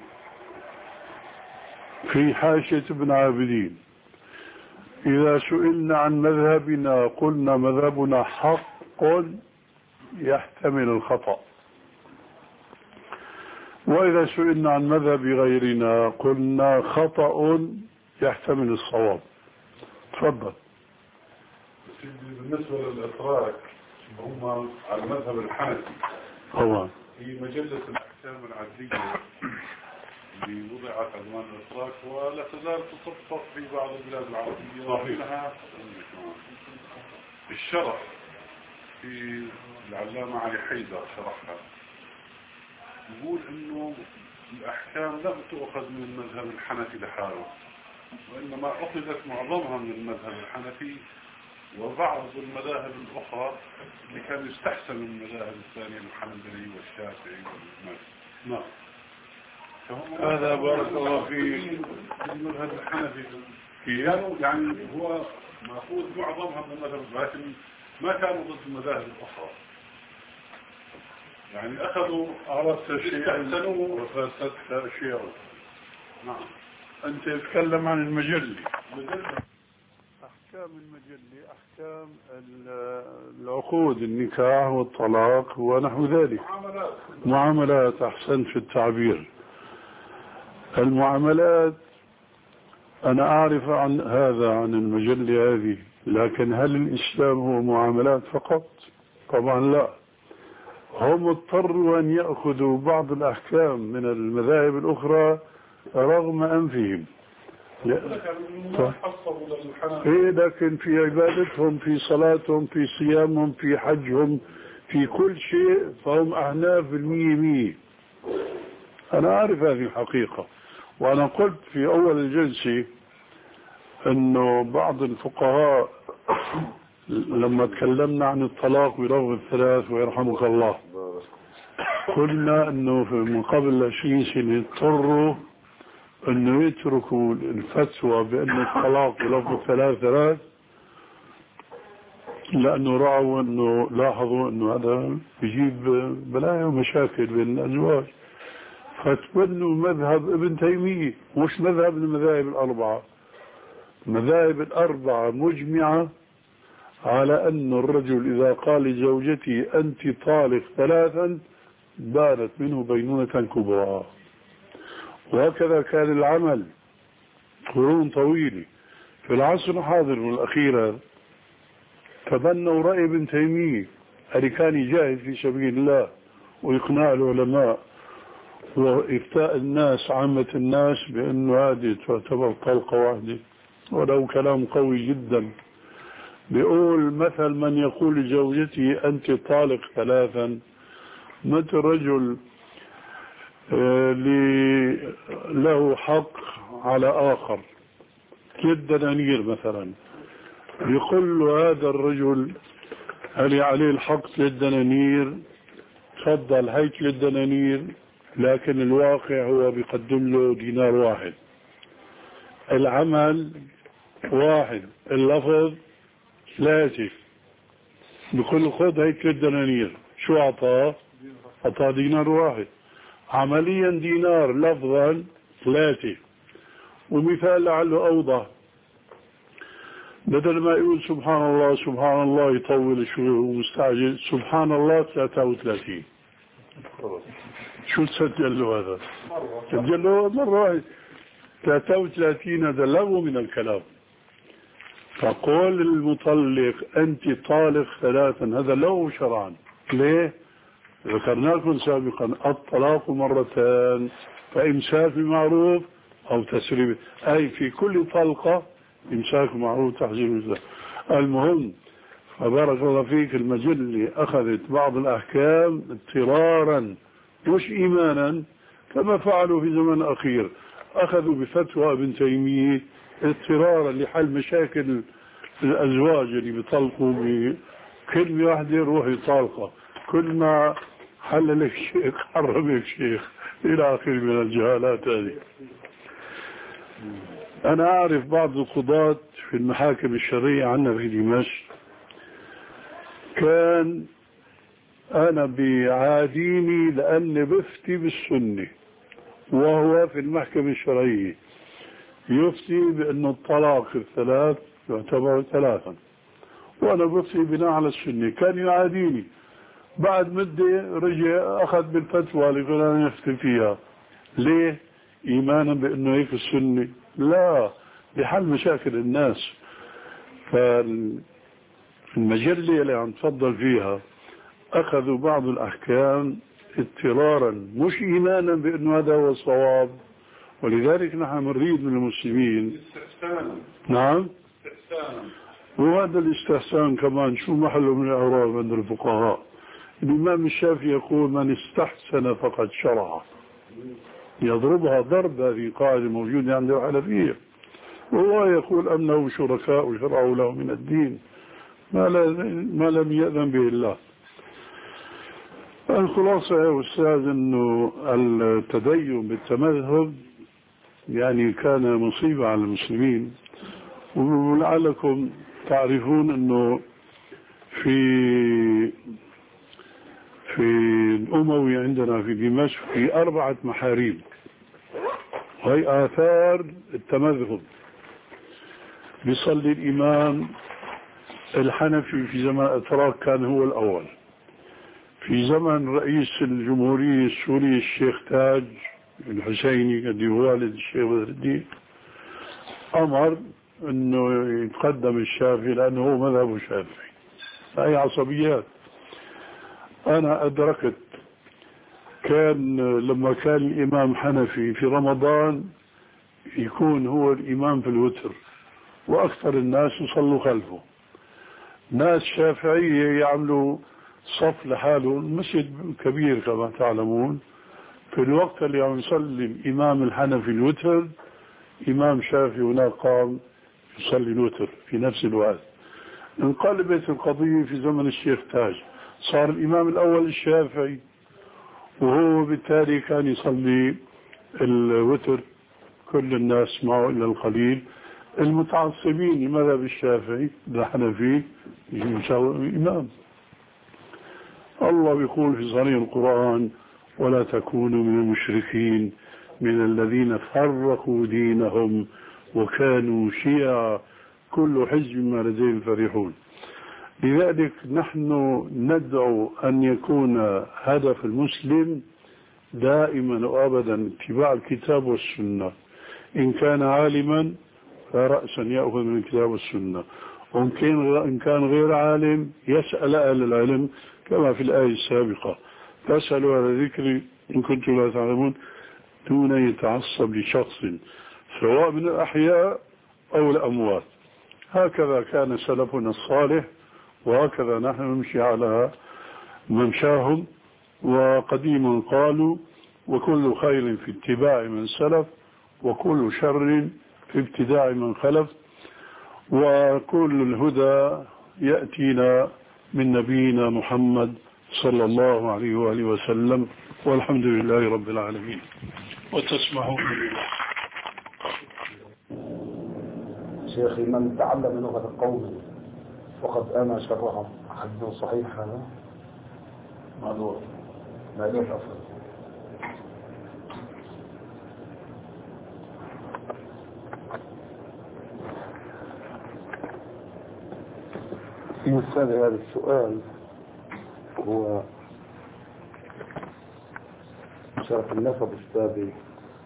في حاشية ابن عابدين: إذا سئلنا عن مذهبنا قلنا مذهبنا حق يحتمل الخطأ، وإذا سئلنا عن مذهب غيرنا قلنا خطأ يحتمل الصواب. تفضل. بالنسبة للإتراك هم على المذهب الحنفي طبعا في مجلة الأحكام العدلية اللي وضعت عنوان الإتراك ولا تزال تطبق في بعض البلاد العربية. صحيح. الشرح في العلامة علي حيدر شرحها يقول إنه الأحكام لم تؤخذ من المذهب الحنفي لحاله، وإنما أخذت معظمها من المذهب الحنفي وبعض المذاهب الأخرى اللي كان يستحسن من المذاهب الثانية الحنبلي والشافعي والمالكي. نعم. هذا بارك الله في المذهب الحنفي كانوا يعني هو مأخوذ معظمها من المذهب، لكن ما كانوا ضد المذاهب الأخرى، يعني أخذوا عرفت شيء استحسنوه وفاسدت أشياء. نعم. أنت تتكلم عن المجلة. مجلة. أحكام المجلة أحكام العقود، النكاح والطلاق ونحو ذلك، معاملات معاملات. أحسنت في التعبير. المعاملات أنا أعرف عن هذا عن المجلة هذه، لكن هل الإسلام هو معاملات فقط؟ طبعا لا. هم اضطروا أن يأخذوا بعض الأحكام من المذاهب الأخرى رغم أنفهم. إيه، لكن في عبادتهم، في صلاتهم، في صيامهم، في حجهم، في كل شيء فهم أحناف بالمية مية. أنا أعرف هذه الحقيقة، وأنا قلت في أول الجلسة أنه بعض الفقهاء لما تكلمنا عن الطلاق بلفظ الثلاث ويرحمك الله قلنا أنه من قبل عشرين سنة اضطروا أنه يتركوا الفتوى بأن الطلاق بلفظ الثلاث ثلاث، لأنه رأوا أنه لاحظوا أنه هذا يجيب بلايا ومشاكل بين الأزواج، فتبنوا مذهب ابن تيمية مش مذهب المذاهب الأربعة. المذاهب الأربعة مجمعة على أن الرجل إذا قال لزوجتي أنت طالق ثلاثا بانت منه بينونة كبرى، وهكذا كان العمل قرون طويلة. في العصر الحاضر والأخير تبنوا رأي ابن تيمية اللي كان يجاهد في سبيل الله وإقناع العلماء وإفتاء الناس عامة الناس بأنه هذه تعتبر طلقة واحدة، ولو كلام قوي جدا. بيقول مثل من يقول لزوجتي أنت طالق ثلاثا مثل رجل له حق على آخر ثلاث دنانير مثلا، يقول له هذا الرجل اللي عليه الحق ثلاث دنانير تفضل هي ثلاث دنانير، لكن الواقع هو بيقدم له دينار واحد، العمل واحد، اللفظ ثلاثة، بيقول له خذ هي ثلاث دنانير، شو أعطاه؟ أعطاه دينار واحد، عمليا دينار لفظا ثلاثة. ومثال لعله أوضح، بدل ما يقول سبحان الله سبحان الله يطول شوي ومستعجل، سبحان الله ثلاثة وثلاثين. شو تسجل له هذا؟ سجل له مرة واحدة ثلاثة وثلاثين، هذا لغو من الكلام. فقول المطلق أنت طالق ثلاثا هذا لغو شرعا. ليه؟ ذكرنا لكم سابقا الطلاق مرتان، فإمساك بمعروف أو تسريب، أي في كل طلقة إمساك معروف تحذير. المهم فبارك الله فيك، المجلة أخذت بعض الأحكام اضطرارا مش إيمانا كما فعلوا في زمن أخير، أخذوا بفتوى ابن تيمية اضطرارا لحل مشاكل الأزواج اللي بيطلقوا بكلمة واحدة روحي طالقة، كل ما حل لك شيخ حرم لك شيخ إلى آخر من الجهالات هذه. أنا أعرف بعض القضاة في المحاكم الشرعية عندنا في دمشق، كان أنا بعاديني لأني بفتي بالسنة، وهو في المحكمة الشرعية يفتي بأن الطلاق الثلاث يعتبر ثلاثا، وأنا بفتي بناء على السنة. كان يعاديني، بعد مدة رجع أخذ بالفتوى اللي كنا نفتي فيها. ليه؟ إيمانا بأنه هيك السنة؟ لا، لحل مشاكل الناس. فالمجلة اللي عم تفضل فيها أخذوا بعض الأحكام اضطرارا مش إيمانا بأنه هذا هو الصواب، ولذلك نحن نريد من المسلمين استحسانا. نعم استحسانا، وهذا الاستحسان كمان شو محله من الأعراب عند الفقهاء. الإمام الشافعي يقول من استحسن فقد شرع، يضربها ضرب، هذه قاعدة موجودة عند الحنفية. والله يقول أنه شركاء وشرعوا له من الدين ما, ما لم يأذن به الله. الخلاصة يا أستاذ أنه التدين بالتمذهب يعني كان مصيبة على المسلمين، ولعلكم تعرفون أنه في في الأموي عندنا في دمشق في أربعة محاريب، وهي آثار التمذهب. بيصلي الإمام الحنفي في زمن الأتراك كان هو الأول، في زمن رئيس الجمهورية السوري الشيخ تاج الحسيني قد والد الشيخ بدر الدين أمر أنه يتقدم الشافعي لأنه هو مذهب الشافعي. هاي عصبيات. أنا أدركت كان لما كان الإمام حنفي في رمضان يكون هو الإمام في الوتر وأكثر الناس يصلوا خلفه، ناس شافعية يعملوا صف لحاله، المسجد كبير كما تعلمون، في الوقت اللي عم يصلي الإمام الحنفي الوتر، إمام شافعي هناك قام يصلي الوتر في نفس الوقت. انقلبت القضية في زمن الشيخ تاج، صار الإمام الأول الشافعي، وهو بالتالي كان يصلي الوتر كل الناس معه إلا القليل. المتعصبين لمذهب الشافعي الحنفي يصلوا الإمام. الله يقول في صريح القرآن: ولا تكونوا من المشركين من الذين فرقوا دينهم وكانوا شيعا كل حزب ما لديهم فرحون. لذلك نحن ندعو أن يكون هدف المسلم دائما وأبدا اتباع الكتاب والسنة. إن كان عالما فرأسا يأخذ من الكتاب والسنة، وإن كان غير عالم يسأل أهل العلم كما في الآية السابقة: فاسألوا أهل الذكر إن كنتم لا تعلمون، دون أن يتعصب لشخص سواء من الأحياء أو الأموات. هكذا كان سلفنا الصالح، وهكذا نحن نمشي على ممشاهم. وقديما قالوا: وكل خير في اتباع من سلف، وكل شر في ابتداع من خلف، وكل الهدى يأتينا من نبينا محمد صلى الله عليه وآله وسلم، والحمد لله رب العالمين. وتسمحوا بالله. شيخي: من تعلم لغة قوم وقد آمى شرهم، حديث صحيح هذا؟ معذور معذور أفضل. في مثال هذا السؤال هو شرف النسب أستاذي.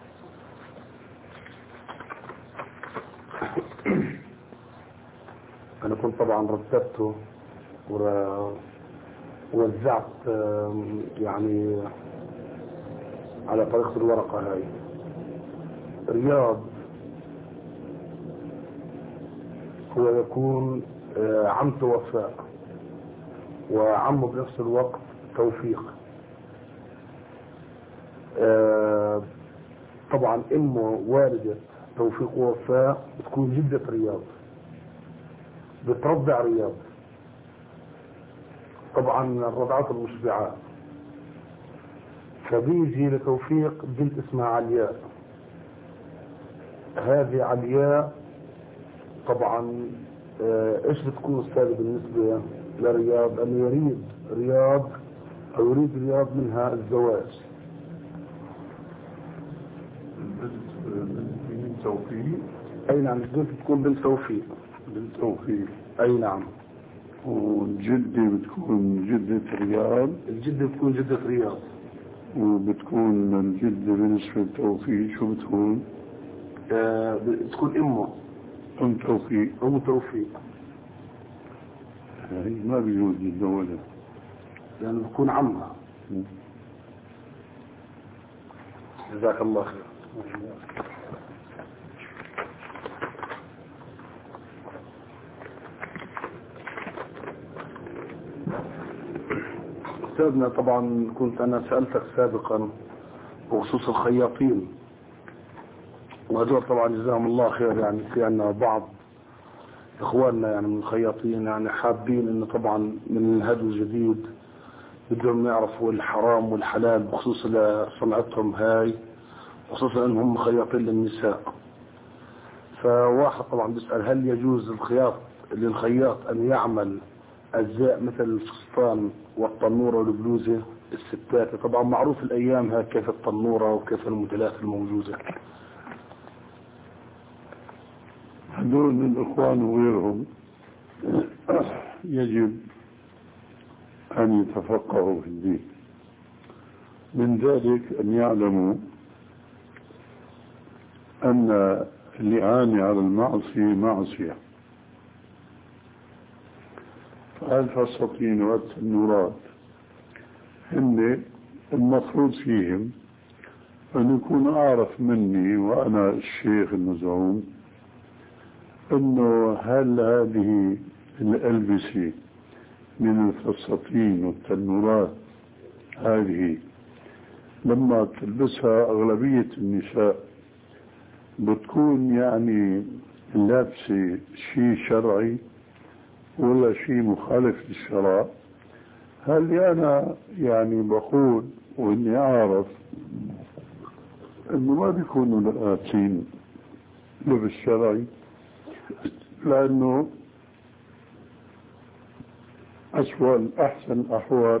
أنا كنت طبعا رتبته ووزعت يعني على طريقة الورقة هاي. رياض هو يكون عم توفاء، وعمه بنفس الوقت توفيق. طبعا امه والدة توفيق ووفاء بتكون جدة رياض، بترضع رياض. طبعا الرضعات المشبعات. فبيجي لتوفيق بنت اسمها علياء. هذه علياء طبعا ايش بتكون استاذ بالنسبة لرياض؟ انه يريد رياض او يريد رياض منها الزواج. بنت توفيق. اي نعم، البنت بتكون بنت توفيق. بنت توفيق. اي نعم. والجدة بتكون جدة رياض. الجدة بتكون جدة رياض. وبتكون الجدة بالنسبة لتوفيق شو بتكون؟ آه بتكون امه ام توفيق. ام توفيق. هي ما بيجوز يتزوجها لانه بكون عمها. جزاك الله خير. أستاذنا، طبعا كنت أنا سألتك سابقا بخصوص الخياطين، وهذول طبعا جزاهم الله خير. يعني في عندنا بعض إخواننا يعني من الخياطين يعني حابين إنه طبعا من الهدي الجديد بدهم يعرفوا الحرام والحلال بخصوص صنعتهم هاي، خصوصا إنهم خياطين للنساء. فواحد طبعا بيسأل: هل يجوز الخياط للخياط أن يعمل أجزاء مثل الفستان والطنورة والبلوزة الستات؟ طبعا معروف الأيام ها كيف الطنورة وكيف الموديلات الموجودة. هذول من الإخوان وغيرهم يجب أن يتفقهوا في الدين. من ذلك أن يعلموا أن اللعان على المعصية معصية. الفساتين والتنورات هن المفروض فيهم أن يكون أعرف مني وأنا الشيخ المزعوم أنه هل هذه الألبسة من الفساتين والتنورات هذه لما تلبسها أغلبية النساء بتكون يعني لابسة شيء شرعي ولا شيء مخالف للشرع؟ هل أنا يعني بقول وإني أعرف إنه ما بيكونوا لابسين لبس شرعي، لأنه أسوأ الأحسن الأحوال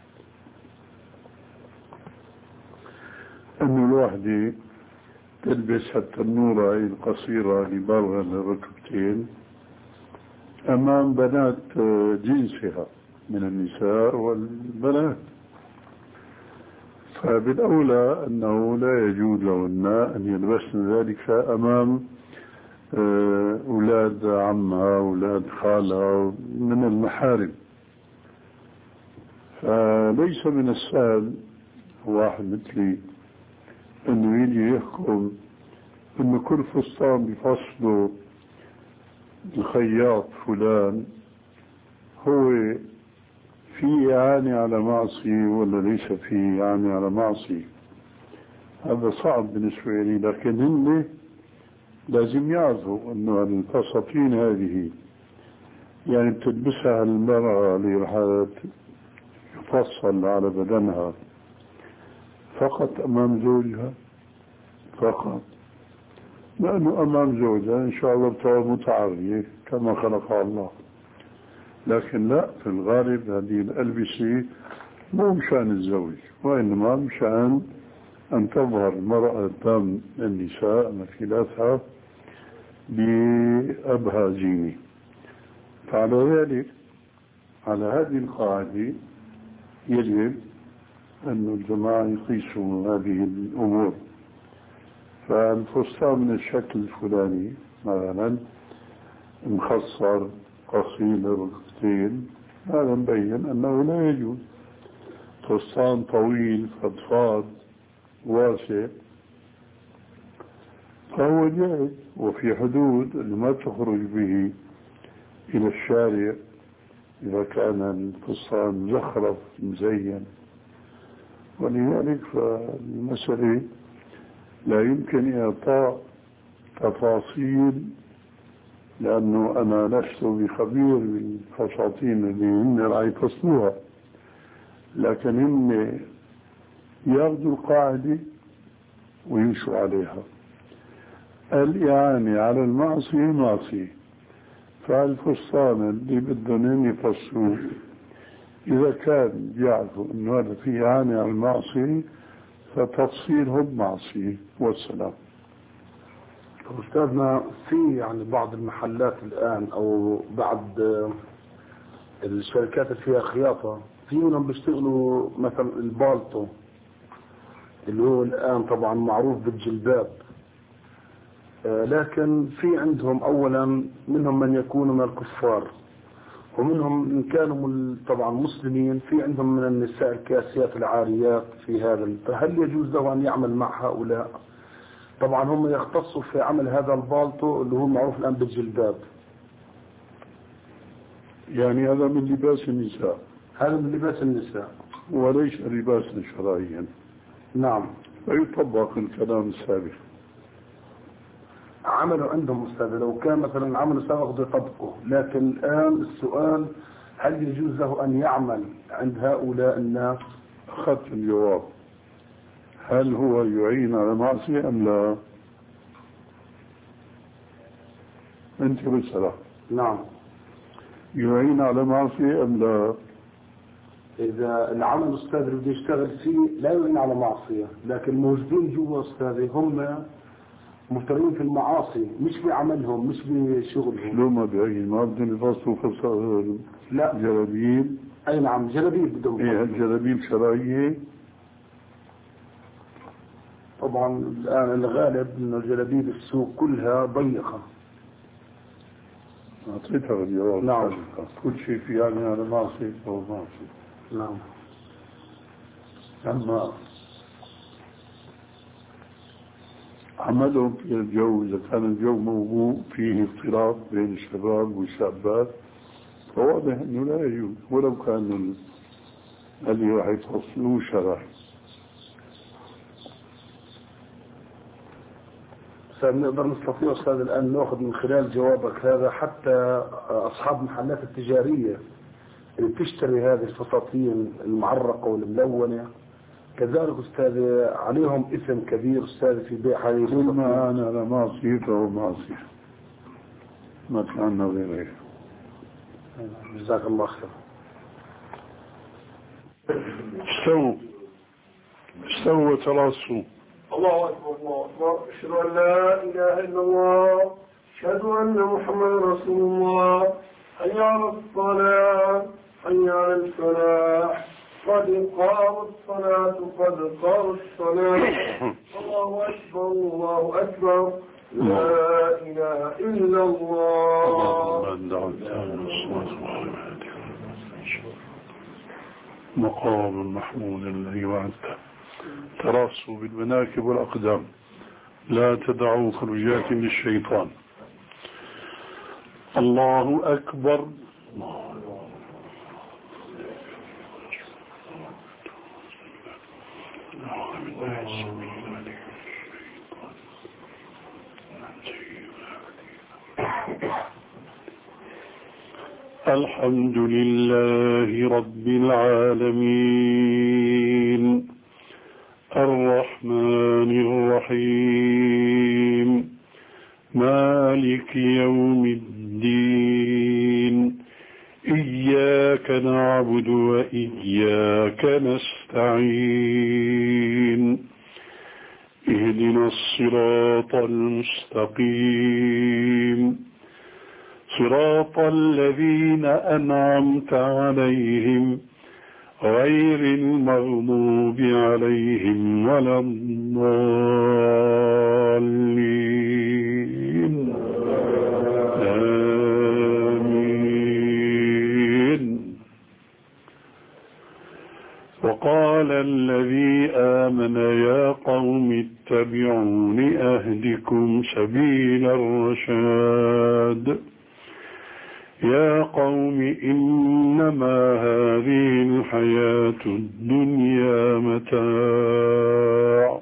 إنه الواحدة تلبس التنورة القصيرة اللي بالغة للركبتين أمام بنات جنسها من النساء والبنات، فبالأولى أنه لا يجوز لهن أن يلبسن ذلك أمام أولاد عمها أولاد خالها من المحارم. فليس من السهل واحد مثلي أنه يجي يحكم أنه كل فستان بفصله الخياط فلان هو في إعانة على معصية ولا ليس في إعانة على معصية. هذا صعب بالنسبة لي، لكن هن لازم يعرفوا أنه الفساتين هذه يعني بتلبسها المرأة اللي رح يفصل على بدنها فقط أمام زوجها فقط، لأنه أمام زوجها إن شاء الله بتعود متعرية كما خلقها الله. لكن لا، في الغالب هذه الألبسة مو مشان الزوج، وإنما مشان أن تظهر المرأة قدام النساء مثيلاتها بأبهى زينة. فعلى ذلك على هذه القاعدة يجب أن الجماعة يقيسوا هذه الأمور. فالفستان من الشكل الفلاني مثلا مخصر قصير الركبتين هذا مبين أنه لا يجوز. فستان طويل فضفاض واسع فهو جائز وفي حدود أنه ما تخرج به إلى الشارع إذا كان الفستان مزخرف مزين. ولذلك فالمسألة لا يمكن إعطاء تفاصيل، لأنه أنا لست بخبير بالفساتين اللي هم رح يفصلوها، لكن هم ياخذوا القاعدة ويمشوا عليها. الإعانة على المعصية معصية، فالفستان اللي بدهم يفصلوه إذا كان يعرفوا أنه هذا فيه إعانة على المعصية فتفصيلهم معصية والسلام. أستاذنا في يعني بعض المحلات الآن أو بعض الشركات اللي فيها خياطة في منهم بيشتغلوا مثلا البالطو اللي هو الآن طبعا معروف بالجلباب، لكن في عندهم أولا منهم من يكونوا من الكفار ومنهم إن كانوا طبعا مسلمين، في عندهم من النساء الكاسيات العاريات في هذا. فهل يجوز له أن يعمل مع هؤلاء؟ طبعا هم يختصوا في عمل هذا البالطو اللي هو معروف الآن بالجلباب. يعني هذا من لباس النساء، هذا من لباس النساء وليس لباسا شرعيا. نعم. فيطبق الكلام السابق. عملوا عندهم أستاذ لو كان مثلا عملوا سابق بيطبقه، لكن الآن السؤال هل يجوز له أن يعمل عند هؤلاء الناس؟ أخذت الجواب. هل هو يعين على معصية أم لا؟ أنت بالصلاة. نعم. يعين على معصية أم لا؟ إذا العمل أستاذ اللي بده يشتغل فيه لا يعين على معصية، لكن موجودين جوا أستاذي هم مفترين في المعاصي مش بعملهم مش بشغلهم. شلون ما بيعين؟ ما بدهم يفصلوا خمسة لا جلابيب. أي نعم جلابيب بدهم. إيه الجلابيب شرعية؟ طبعا الآن الغالب إنه الجلابيب السوق كلها ضيقة. أعطيتها الجواب. نعم. كل شيء في يعني على معصية أو معصية. نعم. أما عملهم في الجو إذا كان الجو موضوع فيه اختلاط بين الشباب والشابات فواضح أنه لا يجوز ولو كان اللي راح يفصلوه شرعي. أستاذ نقدر نستطيع أستاذ الآن نأخذ من خلال جوابك هذا حتى أصحاب المحلات التجارية اللي بتشتري هذه الفساتين المعرقة والملونة كذلك أستاذ عليهم اسم كبير أستاذ في بيع هذه الفساتين؟ ما أنا لا معصية ومعصية ما كان غير. جزاك الله خير. استووا استووا تراصوا. الله أكبر الله أكبر. أشهد أن لا إله إلا الله. أشهد أن محمد رسول الله. حي على الصلاة حي على الفلاح قد قامت الصلاة قد قامت الصلاة. الله أكبر الله أكبر. لا إله إلا الله. مقام المحمود الذي وعدته. تراصوا بالمناكب والأقدام لا تدعوا خرجات للشيطان. الله أكبر. الحمد لله رب العالمين الرحمن الرحيم مالك يوم الدين إياك نعبد وإياك نستعين اهدنا الصراط المستقيم صراط الذين أنعمت عليهم غير المغضوب عليهم ولا الضالين آمين. وقال الذي آمن يا قوم اتبعون أهدكم سبيل الرشاد يا قوم إنما هذه الحياة الدنيا متاع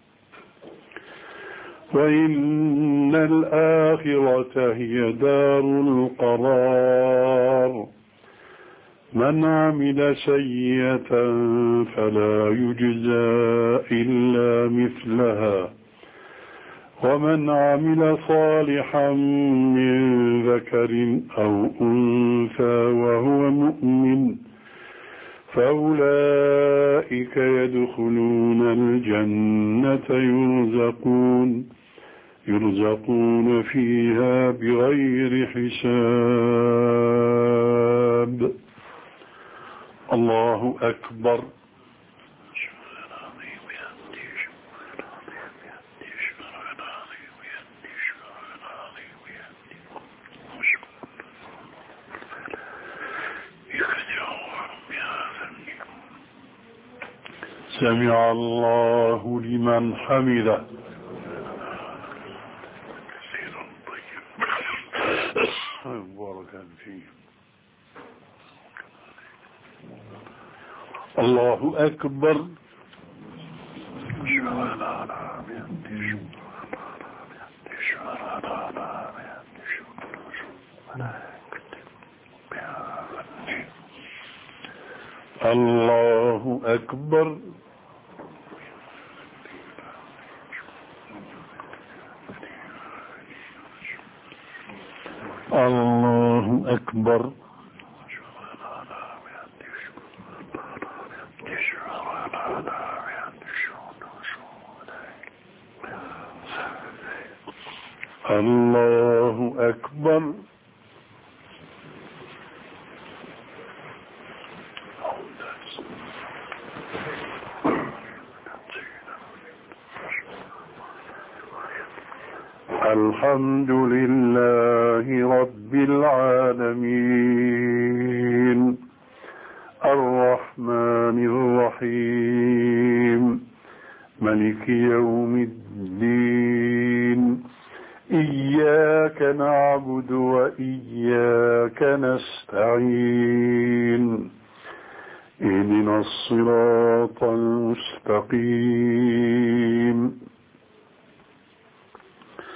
وإن الآخرة هي دار القرار من عمل سيئة فلا يجزى إلا مثلها ومن عمل صالحا من ذكر أو أنثى وهو مؤمن فأولئك يدخلون الجنة يرزقون يرزقون فيها بغير حساب. الله أكبر. سمع الله لمن حمده. بارك فيه. الله أكبر. الله أكبر. الله أكبر. الله أكبر. الحمد لله رب العالمين الرحمن الرحيم مالك يوم الدين إياك نعبد وإياك نستعين اهدنا الصراط المستقيم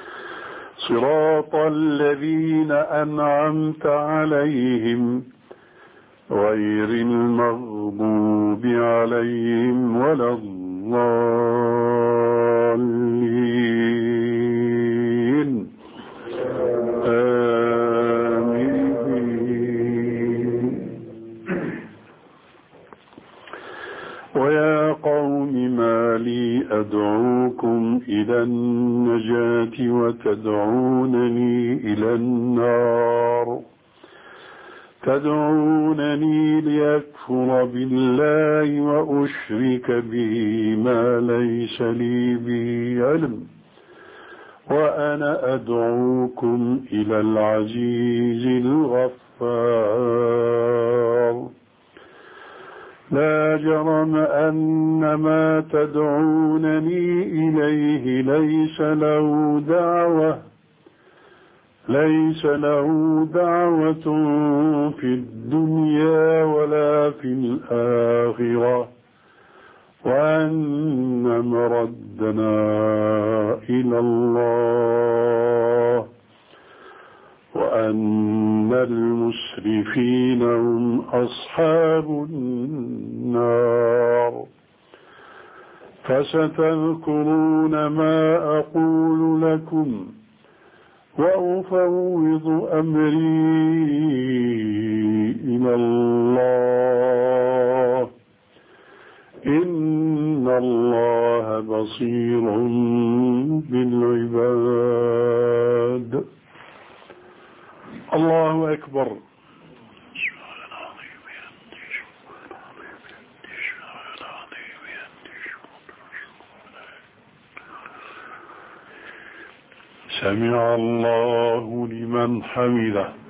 صراط الذين أنعمت عليهم غير المغضوب عليهم ولا الضالين آمين. ويا قوم ما لي أدعوكم إلى النجاة وتدعونني إلى النار تدعونني ليكفر بالله وأشرك به ما ليس لي به علم وأنا أدعوكم إلى العزيز الغفار لا جرم أن ما تدعونني إليه ليس له دعوة ليس له دعوة في الدنيا ولا في الآخرة وأن مردنا إلى الله وأن المسرفين هم أصحاب النار فستذكرون ما أقول لكم وأفوض أمري إلى الله إن الله بصير بالعباد. الله أكبر. سمع الله لمن حمده.